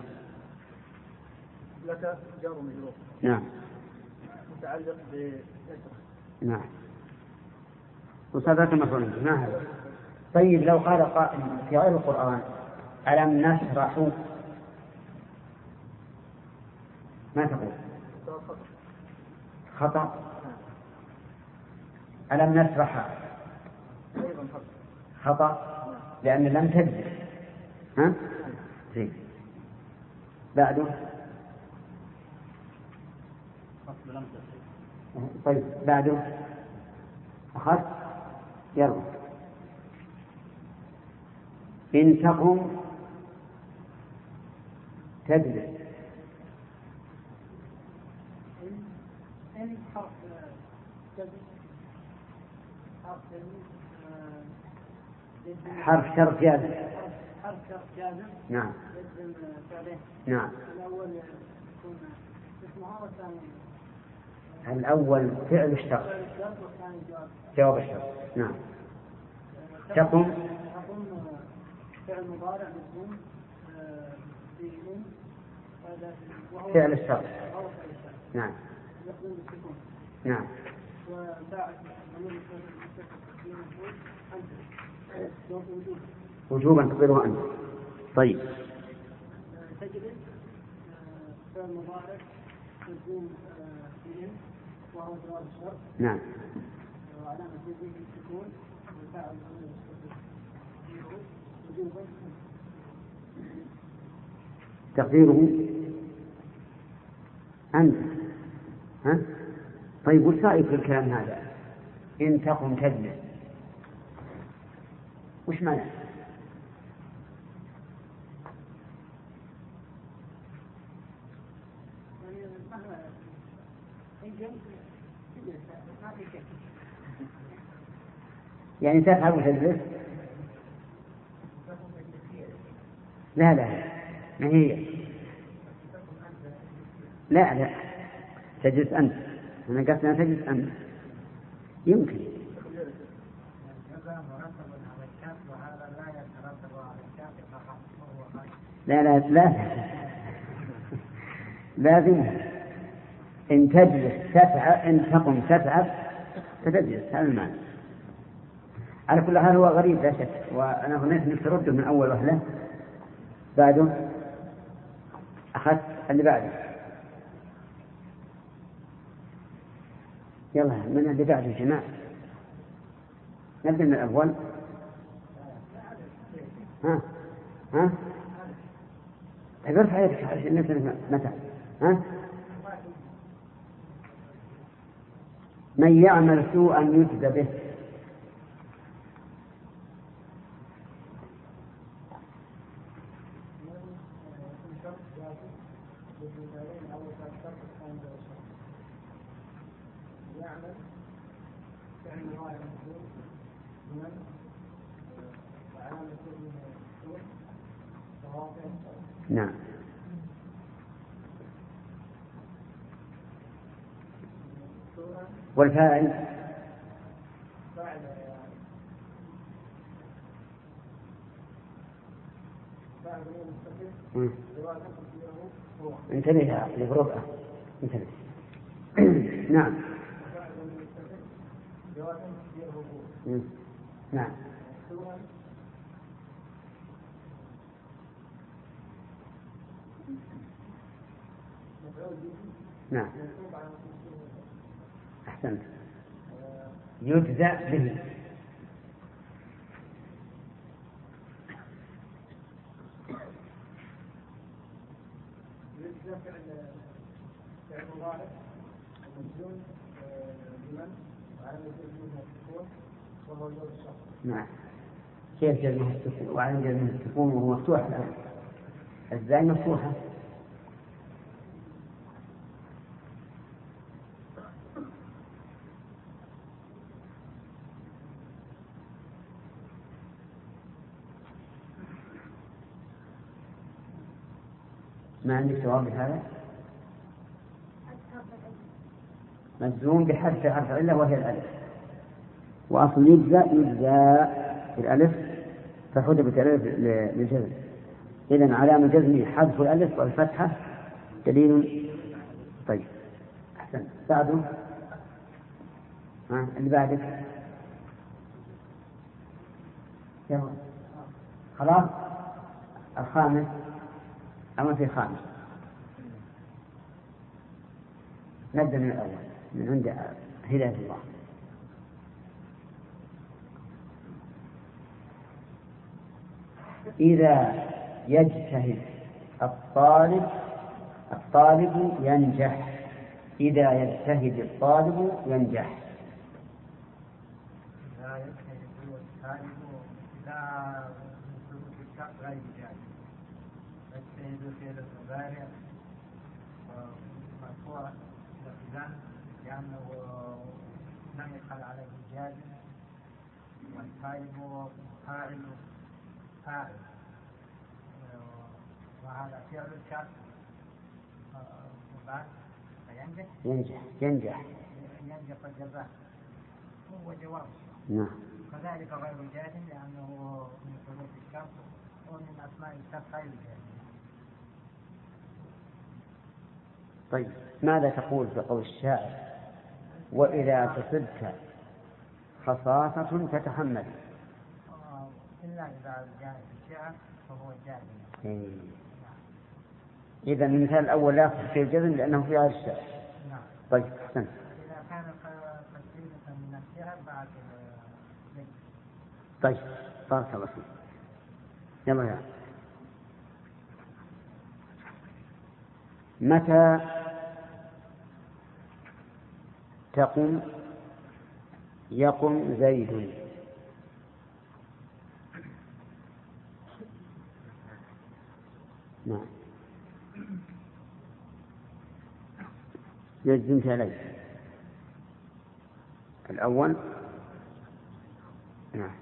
لك جار ومجرور. نعم. متعلق بنشرح. نعم. وصدرت مفعول به. ما هذا؟ طيب لو قال قائل في غير القرآن ألم نشرح ما تقول؟ خطأ. ألم نشرح خطأ لأن لم تجد. ها؟ زين. بعده. طيب بعده أخذت. يلا. إن تقم تجلس. إن حرف جزم حرف شرط جازم. حرف شرط جازم. نعم. يجزم فعلين. نعم. الأول يكون اسمها والثاني. الأول فعل الشرط. والثاني جواب الشرط. نعم. تقم فعل مضارع مجزوم فعل الشرط. نعم. يقوم بالسكون. نعم. وباعث وجوبا تقدره أنت. طيب. تجري فعل مضارع مجزوم فيه وهو جواب الشرط. نعم. وعلامة جزمه السكون والفاعل وجوبا تقديره أنت. ها؟ طيب وش رأيك في الكلام هذا؟ إن تقم تجلس، وش معنى؟ يعني تفعل وتجلس؟ لا ما هي. لا تجلس أنت. أنا قلت أنا تجلس أنت يمكن. لا لازم إن تجلس تفعل، إن تقم تفعل فتجلس. هذا المعنى. على كل حال هو غريب لا شك، وأنا هناك أنك ترده من أول وهلة. بعده أخذت اللي بعده. يلا من اللي بعده يا جماعة. نبدأ من الأول. ها طيب ارفع يدك عشان نفهم متى. من يعمل سوءا يجزى به. نعم. والفاعل انتبه يا أخي بربعة انتبه. نعم. نعم. نعم. أحسنت. يجزى به. فعل مضارع مجزوم بمن وعلامة جزمه السكون وهو جواب الشرط. نعم. كيف جزمه السكون وعلامة جزمه السكون وهو مفتوح الآن؟ الزاي مفتوحة. ما عندك جواب لهذا؟ مجزوم بحذف حرف العلة وهي الألف، وأصل يجزى بالألف فحذفت الألف للجزم. إذن علامة جزمه حذف الألف والفتحة دليل. طيب أحسن. بعده اللي بعدك. يلا خلاص. الخامس أما في خامس. نبدأ من الأول من عند هداية الله. إذا يجتهد الطالب ينجح. إذا يجتهد الطالب ينجح. إذا يجتهد الطالب لا بالشرط غير جاهز. يجتهد في المضارع مرفوع لفظا لأنه لم يدخل عليه جازم والتائب فاعل وهذا فعل الشرط وبعد ينجح الجزاء هو جواب. نعم. كذلك غير جازم لأنه من حروف الشرط ومن أسماء الشرط غير جازم. طيب ماذا تقول بقول الشاعر وإذا تصبت خصاصة فتحمل؟ إلا إذا جاء الشعر فهو جازم. إذا المثال الأول لا يصح فيه الجزم لأنه في هذا الشعر. نعم. طيب أحسن. إذا كان تسليمة من الشعر بعد طيب بارك الله فيك. يلا يا متى تقم يقم زيد؟ نعم. يجزمت عليه الأول. نعم.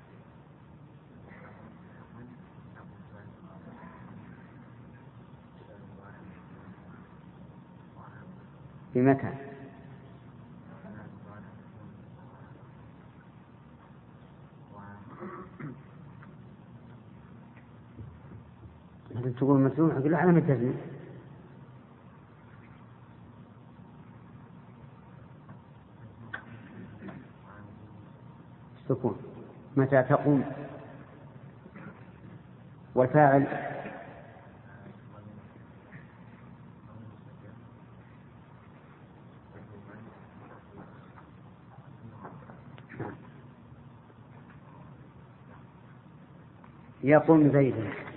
في متى؟ أنت تقول مسلوم أقول له على متى سكون. متى تقوم والفاعل يقوم زيد.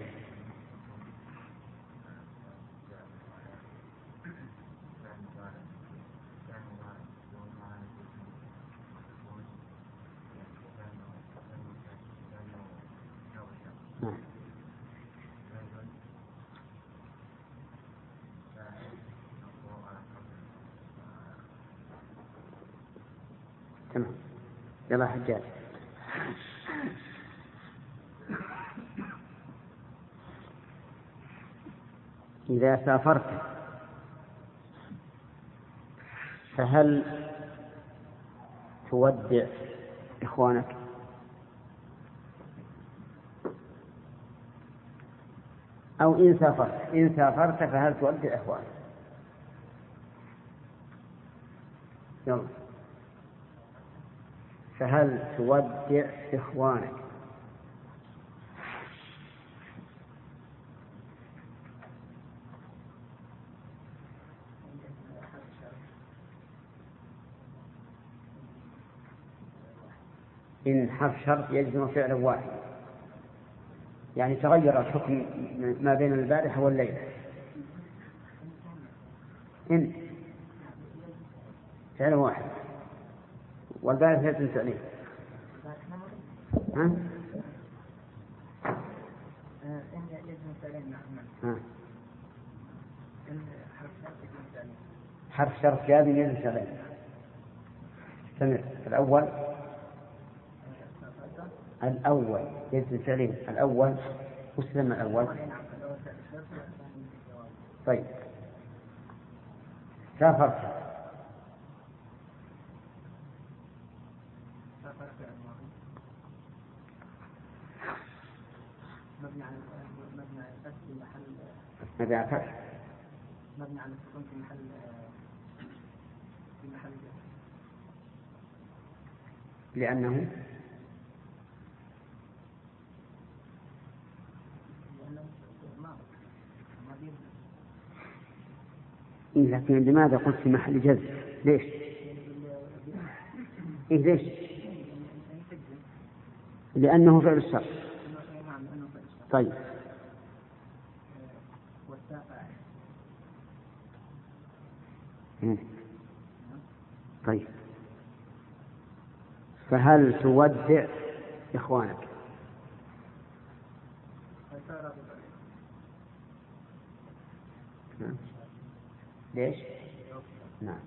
تمام. يلا حجاج. إذا سافرت فهل تودع إخوانك؟ أو إن سافرت فهل تودع إخوانك؟ يلا. فهل تودع إخوانك؟ إن حرف شرط يجزم فعلا واحد، يعني تغير الحكم ما بين البارحة والليلة. إن فعلا واحد والبارحة يجزم فعلين. ها؟ حرف شرط جازم يجزم فعلين. استمر. الأول يجزم فعلين. الأول وسلم الأول. طيب سافرت مبني على الفتح في محل مبني على الفتح مبني على السكون في محل لأنه لكن لماذا قلت في محل جزم؟ ليش؟ ليش؟ لأنه فعل الشرط. طيب طيب فهل تودع إخوانك؟ ليش؟ نعم.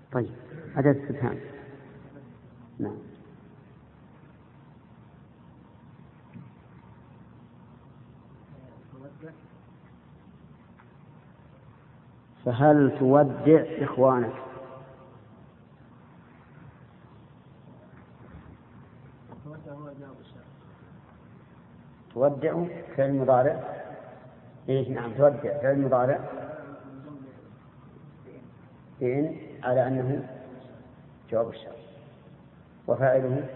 طيب أداة استفهام. نعم. فهل تودع إخوانك؟ تودع فعل مضارع. إيه نعم، تودع فعل مضارع إن على أنه جواب الشرط، وفاعله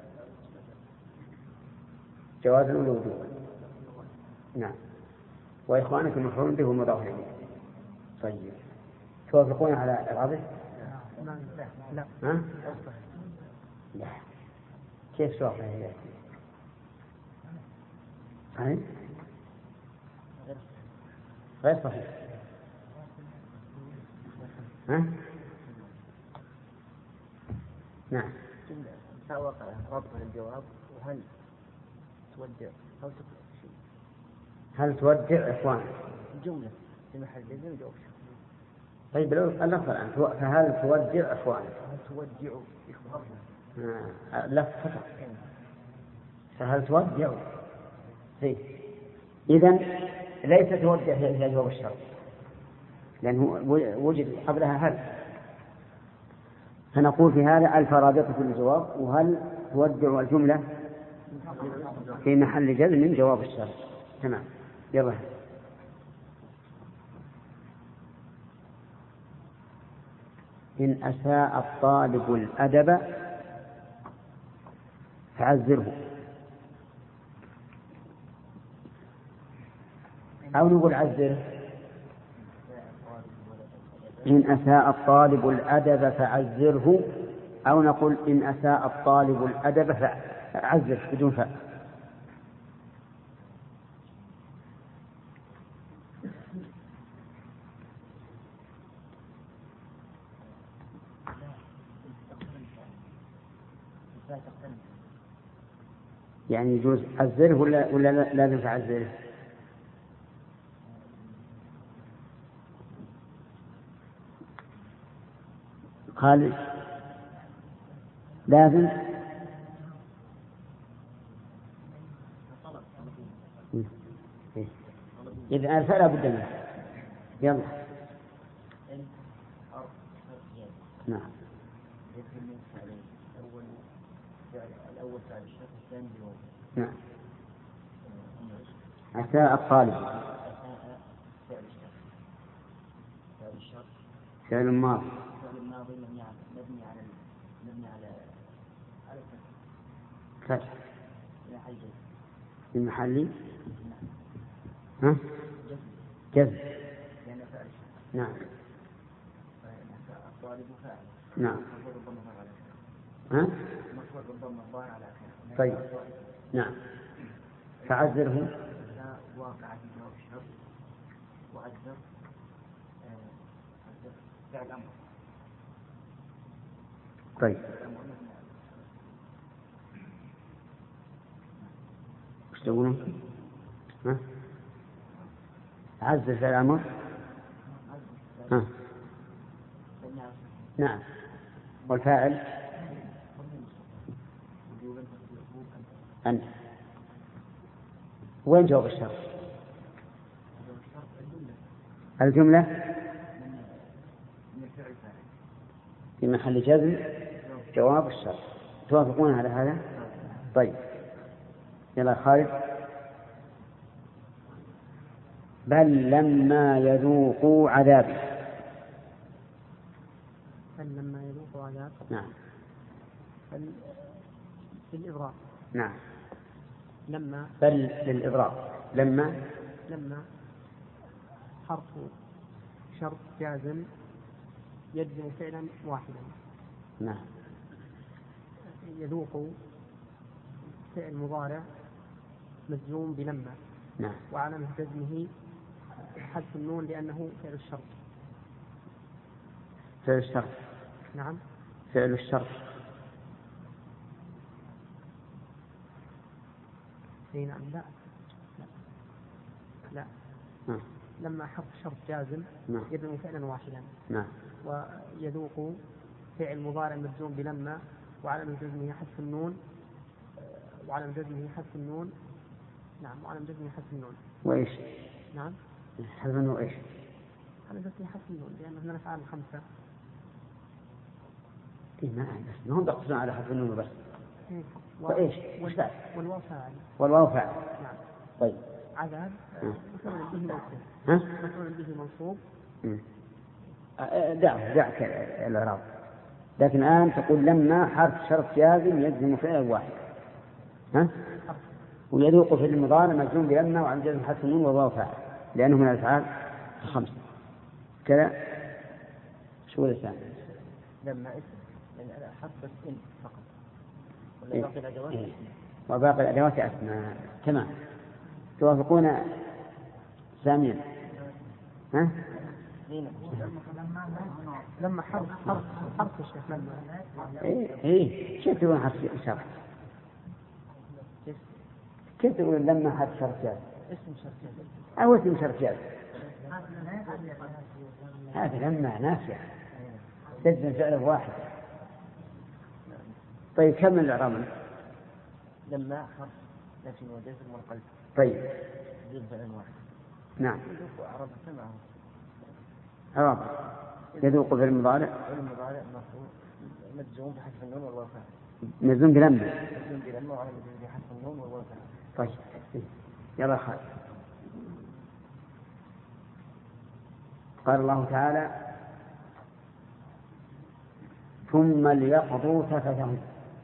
جواز الوجوب. نعم. وإخوانك مفعول به ومضاف إليه. طيب توافقون على إعرابه؟ لا. ها؟ لا. كيف توافق هي؟ صحيح؟ غير صحيح. ها؟ نعم. وقع ربط الجواب. وهل تودع أو شيء؟ هل تودع إخوانك؟ جملة في محل جزم جواب. طيب اللفظ الآن فهل تودع إخوانك؟ هل تودع إخوانك؟ لفظ خطأ. فهل تودع؟ إذن ليس تودع هي جواب الشرط، لأنه وجد قبلها هل. فنقول في هذا الفرابطة للجواب، وهل تودع الجملة في محل جزم من جواب الشرط. تمام. يلا. إن أساء الطالب الأدب فعذره، أو نقول عذره. إن أساء الطالب الأدب فعذره، أو نقول إن أساء الطالب الأدب فعذره بدون فاء. يعني يجوز عذره ولا لازم تعذره؟ قال لازم. إذا فلا بد منه. يلا. نعم. الأول فعل الشرط، الثاني جواب. نعم. أساء الطالب. أساء فعل الشرط. فعل ماضي. فعل الماضي مبني على فتح. في محل ها؟ جزم. نعم. الطالب فاعل. نعم. ها؟ طيب. نعم. فعذره. واقع في جواب الشرط. وعذر فعل أمر. طيب. وش تقولون؟ ها؟ عذر فعل أمر. ها؟ نعم. والفاعل أنت. وين جواب الشرط؟ الجملة في محل جزم جواب الشرط. توافقون على هذا؟ طيب. يلا خالد. بل لما يذوقوا عذابي. بل لما يذوقوا عذاب. نعم. بل للإضرار. نعم. لما. بل للإضرار. لما حرف شرط جازم يجزم فعلا واحدا. نعم. يذوق فعل مضارع مجزوم بلما. نعم. وعلامة جزمه حذف النون لأنه فعل الشرط. فعل الشرط. نعم. فعل الشرط. نعم. لا. لما حرف شرط جازم يجزم فعلا واحدا. نعم. ويذوق فعل مضارع مجزوم بلما وعلم جزمه حذف النون وعلم جزمه حذف النون. نعم وعلم جزمه حذف النون. وإيش؟ نعم حذف النون وإيش؟ علم جزمه حذف النون لأنه من الأفعال الخمسة. ما بس ما هم بيقتصرون على حذف النون بس. وإيش؟ والواو فاعل. والواو فاعل. نعم. طيب. عذاب مفعول به منصوب. مفعول به منصوب. دعك الإعراب. لكن الآن تقول لما حرف شرط جازم يجزم فعل واحد. ويذوق في المضارع مجزوم بلما وعن جزم حذف النون والواو فاعل لأنه من الأفعال الخمسة. كذا شو الثاني؟ لما اسم لأن حرف بس إن فقط. ولا باقي الأدوات؟ وباقي الأدوات أسماء. تمام. توافقون ساميا؟ ها؟ لما حرف الشيخ لما. إيه كيف تقولون حرف شرط؟ كيف تقولون لما حرف شرط جاز؟ اسم شرط جاز. أو اسم شرط جاز. هذا لما نافع تجزم فعله واحد. طيب كم الإعراب؟ لما حرف نفي وجزم والقلب. طيب. جزم فعل واحد. نعم. أعراب سمعه. عرب يذوق في المضارع. المضارع مجزوم بحذف النون والواو فاعل. مجزوم بلما. مجزوم بلما وعلى مجزوم بحذف النون والواو فاعل. طيب. يلا خالد. قال الله تعالى ثم ليقضوا تفثهم.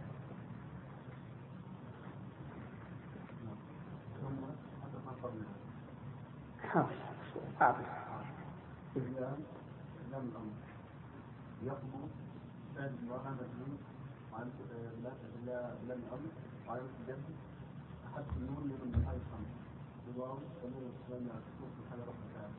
حافظ لم الأمر يقضوا ثاني مرة مجنون وعن لم الأمر وعن الجد أحد النور من المحل الخمس الواو ونور الإسلام على السلوك في حال رب تعالى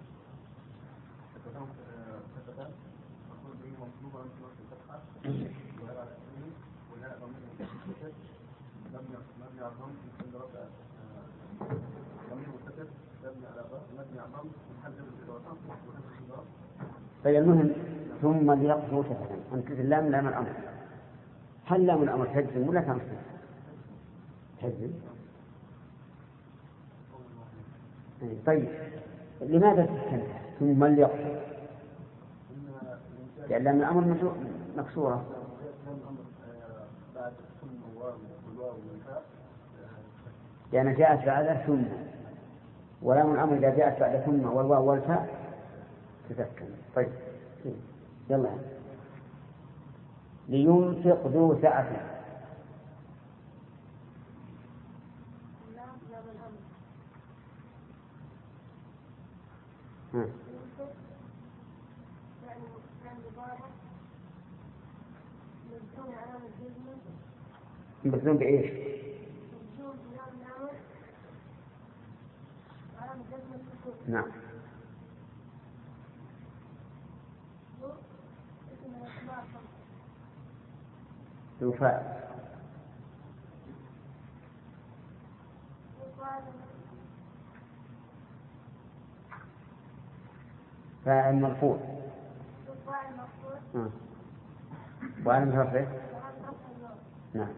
فتتان أقول به مطلوبة أن تنصر الفتحة ويرى الأسلام ولا ضمير المسكت لم يعظم في كل رب ضمير المسكت مبني على ضم محدد بالإضافة وهذا طيب المهم ثم ليقضوا تفثهم. أنت اللام لام الأمر. هل لام الأمر تجزم ولا تنصب؟ تجزم. طيب لماذا تسكنها ثم ليقضوا؟ لأن لام الأمر مكسورة. لأن جاءت بعد ثم ولام الأمر إذا جاءت بعد ثم والواو والفاء تسكن. طيب يلا لينفق ذو سعة. مجزوم بإيش؟ نعم. ذو فاعل. فاعل مرفوع. وعلم رفعه. نعم.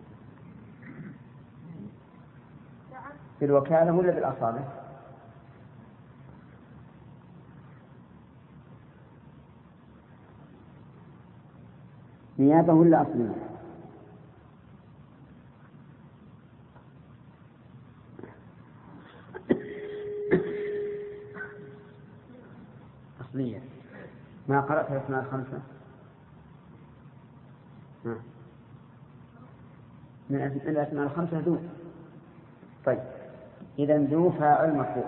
بالوكالة ولا بالأصالة؟ نيابة ولا أصلية؟ أصلية. ما قرأت الأسماء الخمسة؟ من الأسماء الخمسة ذو. طيب إذا ذو فاعل مرفوع.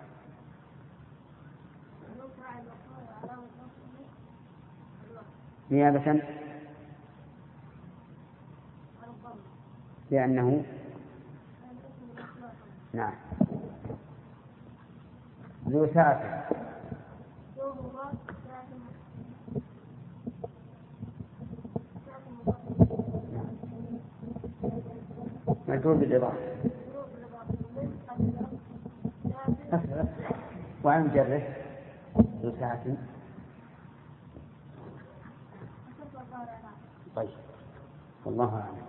نيابة لأنه نعم ذو ساعة. مجرور بالإضافة. وعن مجره ذو ساعة طيب والله أعلم.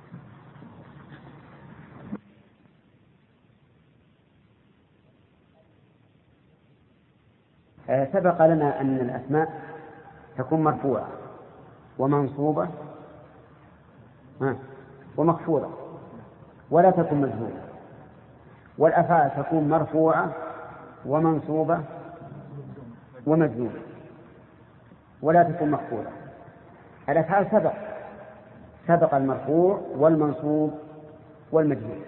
سبق لنا أن الأسماء تكون مرفوعة ومنصوبة ومخفوضة ولا تكون مجهولة، والأفعال تكون مرفوعة ومنصوبة ومجهولة ولا تكون مخفوضة. الأفعال سبق المرفوع والمنصوب والمجهول،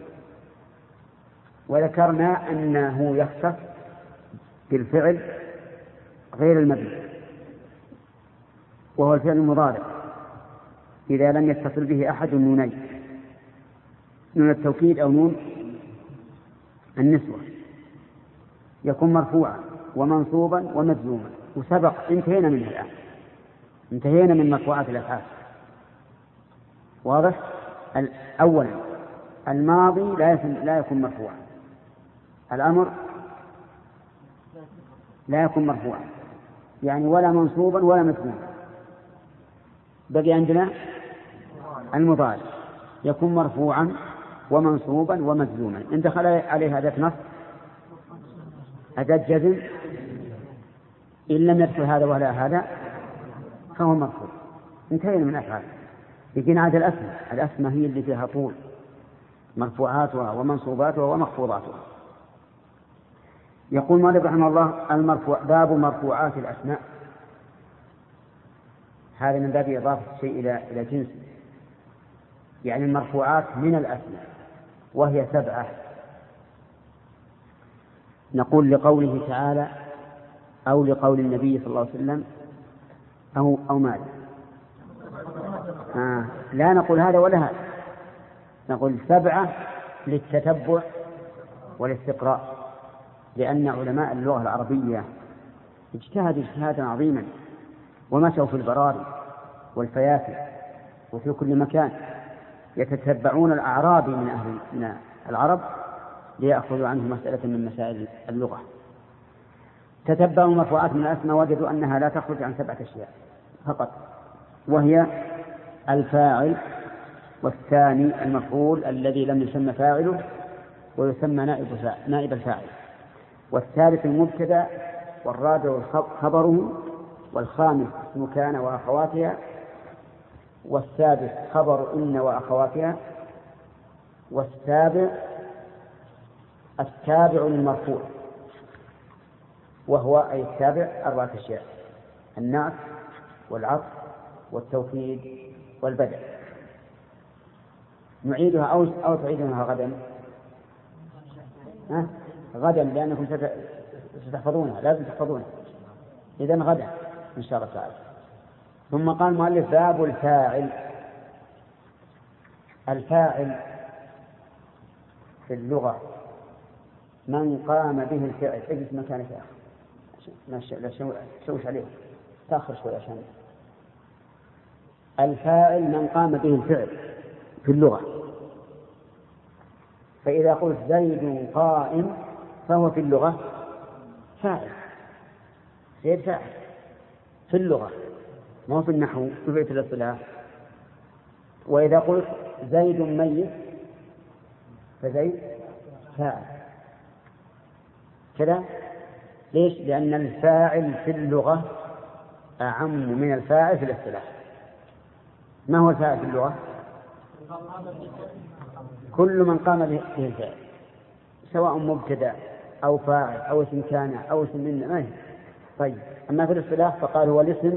وذكرنا أنه يختص بالفعل غير المبني وهو الفعل المضارع إذا لم يتصل به أحد النونين، نون التوكيد أو نون النسوة، يكون مرفوعا ومنصوبا ومجزوما. وسبق انتهينا منه الآن، انتهينا من مرفوعات الأفعال. واضح؟ أولا الماضي لا يكون مرفوعا، الأمر لا يكون مرفوعا يعني ولا منصوبا ولا مجزوما. بقي عندنا المضارع يكون مرفوعا ومنصوبا ومجزوما. إن دخل عليه أداة نصب أداة جزم إن لم يدخل هذا ولا هذا فهو مرفوع. انتهينا من أفعال. يجينا عاد الأسماء هي اللي فيها طول، مرفوعاتها ومنصوباتها ومخفوضاتها. يقول مالك رحمه الله باب مرفوعات الأسماء. هذا من باب إضافة الشيء إلى جنسه، يعني المرفوعات من الأسماء وهي 7. نقول لقوله تعالى أو لقول النبي صلى الله عليه وسلم أو ماذا؟ لا نقول هذا ولا هذا، نقول 7 للتتبع والاستقراء، لأن علماء اللغة العربية اجتهدوا اجتهادا عظيما ومشوا في البراري والفيافي وفي كل مكان يتتبعون الأعرابي من العرب ليأخذوا عنه مسألة من مسائل اللغة. تتبعوا المرفوعات من الأسماء وجدوا أنها لا تخرج عن 7 أشياء فقط، وهي الفاعل، والثاني المفعول الذي لم يسمى فاعله ويسمى نائب الفاعل، والثالث المبتدأ، والرابع خبره، والخامس اسم كان وأخواتها، والسادس خبر إن وأخواتها، والسابع التابع للمرفوع وهو أي التابع 4 أشياء: النعت والعطف والتوكيد والبدء. نعيدها أو تعيدها غدا؟ غدا لأنكم ستحفظونها، لازم تحفظونها، إذن غدا إن شاء الله تعالى. ثم قال المؤلف باب الفاعل. الفاعل في اللغة من قام به الفعل. اجلس مكانك يا أخي، لا تشوش عليه، تأخر شوي عشان. الفاعل من قام به الفعل في اللغة. فإذا قلت زيد قائم فهو في اللغة فاعل، زيد فاعل في اللغة، ما في النحو في بيت الاصطلاح. وإذا قلت زيد ميت فزيد فاعل كذا. ليش؟ لأن الفاعل في اللغة أعم من الفاعل في الاصطلاح. ما هو الفاعل في اللغة؟ كل من قام به الفعل، سواء مبتدأ أو فاعل أو اسم كان أو اسم من ما هي. طيب، أما في الاصطلاح فقال هو الاسم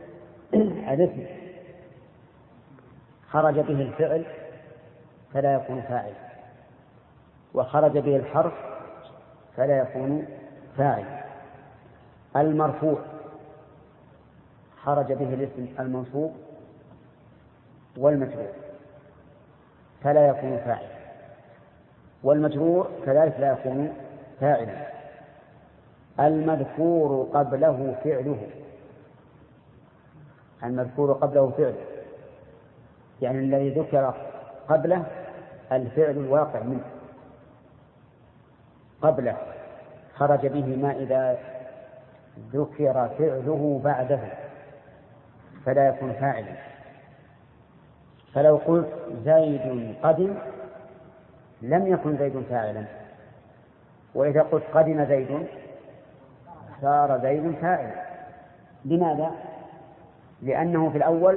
خرج به الفعل فلا يكون فاعل، وخرج به الحرف فلا يكون فاعل. المرفوع خرج به الاسم المنصوب والمجرور فلا يكون فاعل، والمجرور كذلك لا يكون فاعلا. المذكور قبله فعله، المذكور قبله فعله يعني الذي ذكر قبله الفعل الواقع منه قبله، خرج به ما إذا ذكر فعله بعده فلا يكون فاعلا. فلو قلت زيد قدم لم يكن زيد فاعلا، وإذا قلت قدم زيد صار زيد فاعلا. لماذا؟ لأنه في الأول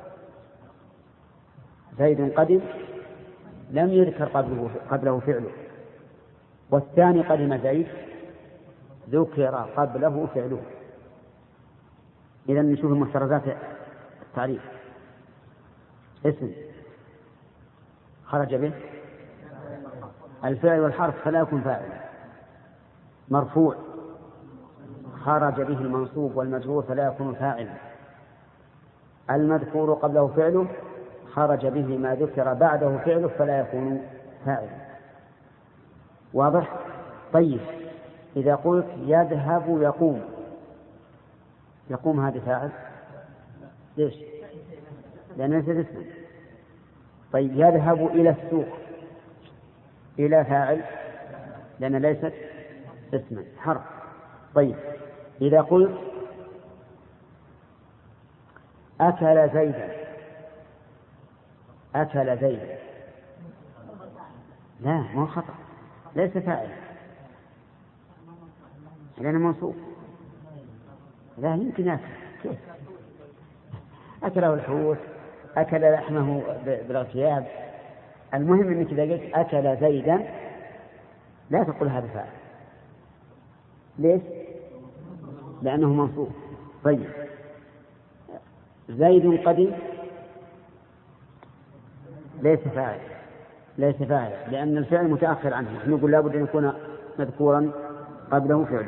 زيد قدم لم يذكر قبله فعله، والثاني قدم زيد ذكر قبله فعله. إذا نشوف المحترزات التعريف. اسم خرج به الفعل والحرف فلا يكون فاعلا. مرفوع خرج به المنصوب والمجرور فلا يكون فاعلا. المذكور قبله فعله خرج به ما ذكر بعده فعله فلا يكون فاعلا. واضح؟ طيب إذا قلت يذهب يقوم، يقوم هذا فاعل؟ ليش؟ لأنه ليس اسما. طيب يذهب إلى السوق، إلى فاعل لأن ليست اسما، حرف. طيب إذا قلت أكل زيدا، أكل زيدا، لا ما خطأ، ليس فاعل لأنه منصوب. لا يمكن أكل، كيف؟ أكله الحوت، أكل لحمه بالاغتياب. المهم أنك إذا قلت أكل زيدا لا تقول هذا فاعل. ليش؟ لأنه منصوب. طيب زيد قدم ليس فاعل، ليس فاعل لأن الفعل متأخر عنه، نحن نقول لابد أن يكون مذكورا قبله فعله.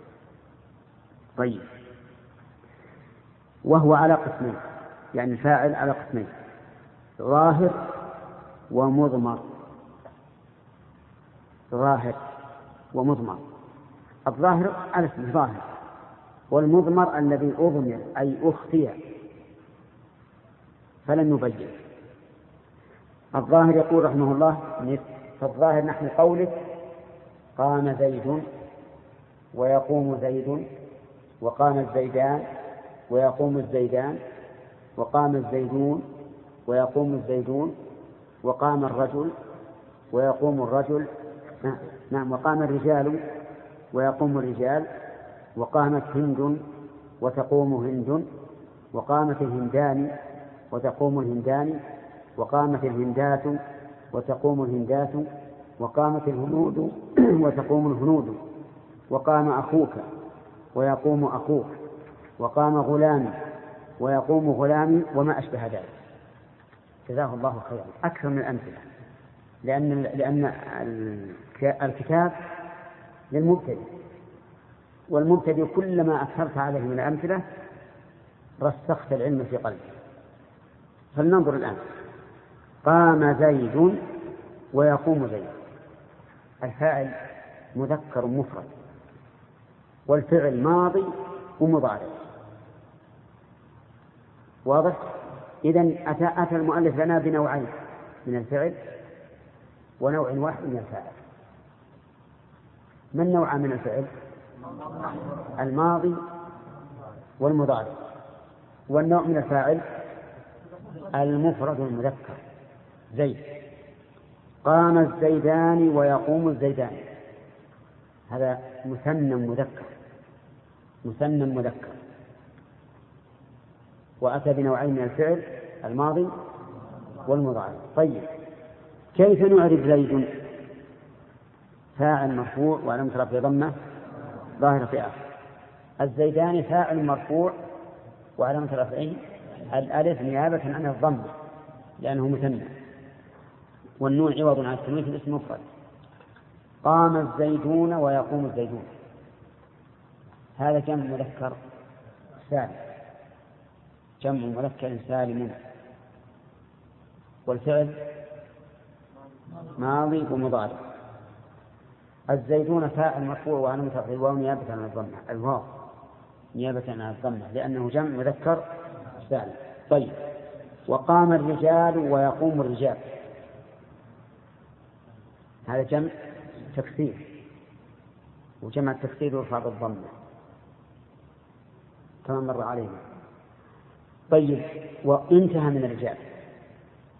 طيب وهو على قسمين، يعني الفاعل على قسمين، ظاهر ومضمر. ظاهر ومضمر. الظاهر على اسم ظاهر، والمضمر الذي أضمر أي أخفي فلن نبين. الظاهر يقول رحمه الله فالظاهر نحن قولك قام زيد ويقوم زيد وقام الزيدان ويقوم الزيدان وقام الزيدون ويقوم الزيدون وقام الرجل ويقوم الرجل، نعم، وقام الرجال ويقوم الرجال، وقامت هند وتقوم هند، وقامت الهندان وتقوم الهندان، وقامت الهندات وتقوم الهندات، وقامت الهنود وتقوم الهنود، وقام أخوك ويقوم أخوك، وقام غلامي ويقوم غلامي، وما أشبه ذلك. جزاه الله خيرا. أكثر من الأمثلة، لأن الكتاب للمبتدئ، والمبتدئ كلما أكثرت عليه من الأمثلة رسخت العلم في قلبه. فلننظر الآن. قام زيد ويقوم زيد، الفاعل مذكر مفرد والفعل ماضي ومضارع. واضح؟ إذن أتى المؤلف لنا بنوعين من الفعل ونوع واحد من الفاعل. ما النوع من الفعل؟ الماضي والمضارع. والنوع من الفاعل المفرد والمذكر. زيد. قام الزيدان ويقوم الزيدان، هذا مثنى مذكر، مثنى مذكر، وأتى بنوعين من الفعل الماضي والمضارع. طيب كيف نعرف زيد؟ فاعل مرفوع وعلامة رفعه ضمة ظاهرة في آخره. الزيدان فاعل مرفوع وعلامة رفعه الألف نيابة عن الضمة لأنه مثنى، والنون عوض عن التنوين في الاسم مفرد. قام الزيدون ويقوم الزيدون، هذا جمع مذكر سالم، جمع مذكر سالم، والفعل ماضي ومضارع. الزيدون فاعل مرفوع وعلامة رفعه الواو نيابة عن الضمة، الواو نيابة عن الضمة لأنه جمع مذكر سالم. طيب وقام الرجال ويقوم الرجال، هذا جمع تكسير، وجمع التكسير يرفع بالضمة كما مر علينا. طيب وانتهى من الرجال،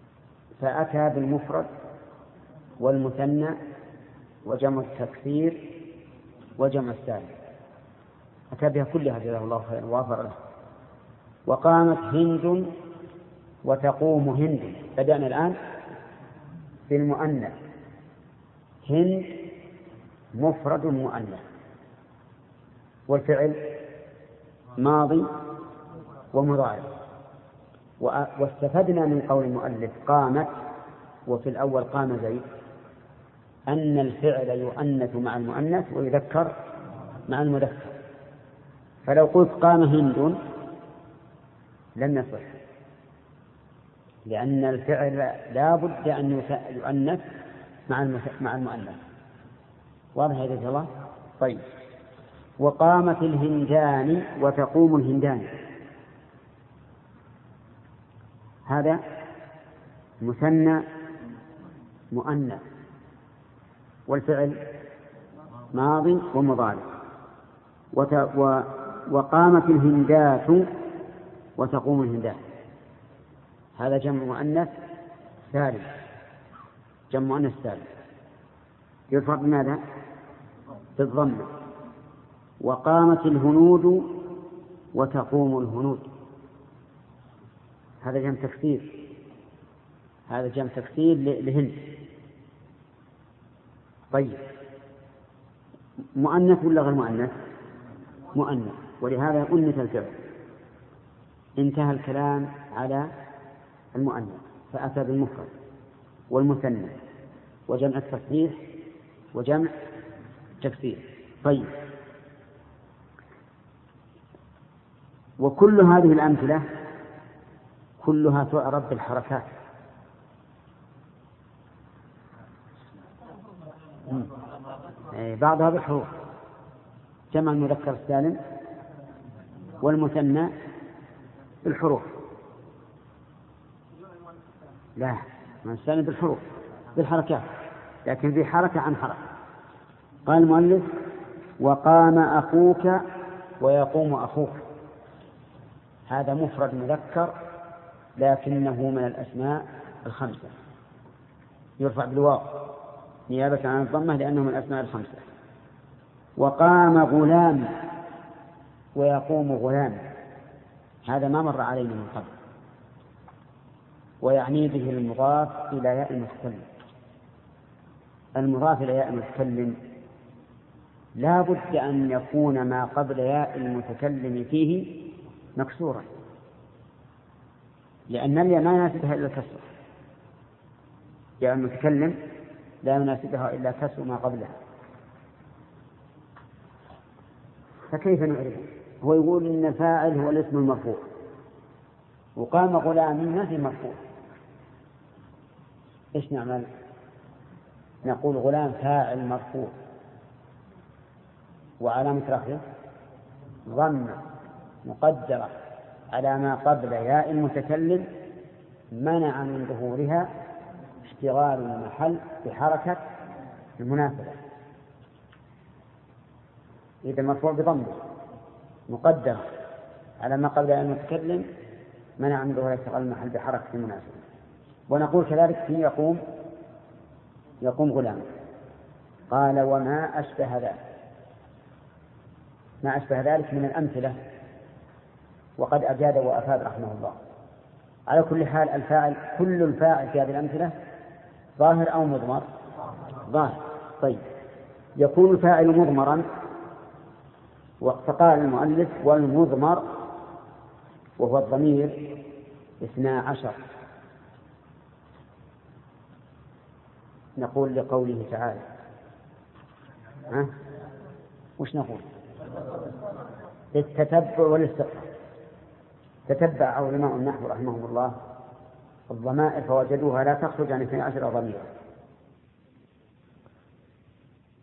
فأتى بالمفرد والمثنى وجمع التكسير وجمع السالم، أتى بها كلها جزاه الله خيرا وغفر له. وقامت هند وتقوم هند. بدأنا الآن بالمؤنث. هند مفرد مؤنث، والفعل ماضي ومضارع. واستفدنا من قول المؤلف قامت وفي الأول قام زيد أن الفعل يؤنث مع المؤنث ويذكر مع المذكر. فلو قلت قام هند لم يصح، لأن الفعل لا بد أن يؤنث مع المؤنث. واضح يا رجل الله؟ طيب. وقامت الهندان وتقوم الهندان، هذا مثنى مؤنث، والفعل ماضي ومضارع. وقامت الهندات وتقوم الهندات، هذا جمع مؤنث سالم، جمع مؤنث سالم يرفع بماذا؟ بالضم. وقامت الهنود وتقوم الهنود، هذا جمع تكسير، هذا جمع تكسير لهند. طيب، مؤنث ولا غير مؤنث؟ مؤنث، ولهذا أنث الفعل. انتهى الكلام على المؤنث، فأتى بالمفرد والمثنى وجمع التصحيح وجمع تكسير. طيب، وكل هذه الأمثلة كلها تعرف بالحركات. بعضها بالحروف، جمع المذكر السالم والمثنى بالحروف. لا، ما السالم بالحروف بالحركات، لكن في حركة عن حركة. قال المؤلف وقام أخوك ويقوم أخوك، هذا مفرد مذكر لكنه من الأسماء الخمسة، يرفع بالواو نيابة عن الضمة لأنه من الأسماء الخمسة. وقام غلام ويقوم غلام، هذا ما مر علينا من قبل، ويعني به المضاف إلى ياء المتكلم. المضاف إلى ياء المتكلم لا بد أن يكون ما قبل ياء المتكلم فيه مكسورا، لأن الياء ما يناسبها إلا الكسر. ياء المتكلم لا يناسبها إلا كسر ما قبلها، فكيف نعرفه؟ هو يقول إن الفاعل هو الاسم المرفوع، وقام غلام ما في مرفوع، إيش نعمل؟ نقول غلام فاعل مرفوع وعلامة رفعه ضمة مقدرة على ما قبل ياء المتكلم منع من ظهورها اشتغال المحل بحركة المناسبة. إذا مرفوع بضمة مقدرة على ما قبل ياء المتكلم منع من ظهور اشتغال المحل بحركة المناسبة. ونقول كذلك في يقوم غلام. قال وما أشبه ذلك، ما أشبه ذلك من الأمثلة، وقد أجاد وأفاد رحمه الله. على كل حال الفاعل، كل الفاعل في هذه الأمثلة ظاهر أو مضمر؟ ظاهر. طيب، يكون الفاعل مضمرا، فقال المؤلف والمضمر وهو الضمير 12. نقول لقوله تعالى وش نقول؟ للتتبع والاستقراء. تتبع علماء النحو رحمهم الله الضمائر فوجدوها لا تخرج عن 12 ضميرا،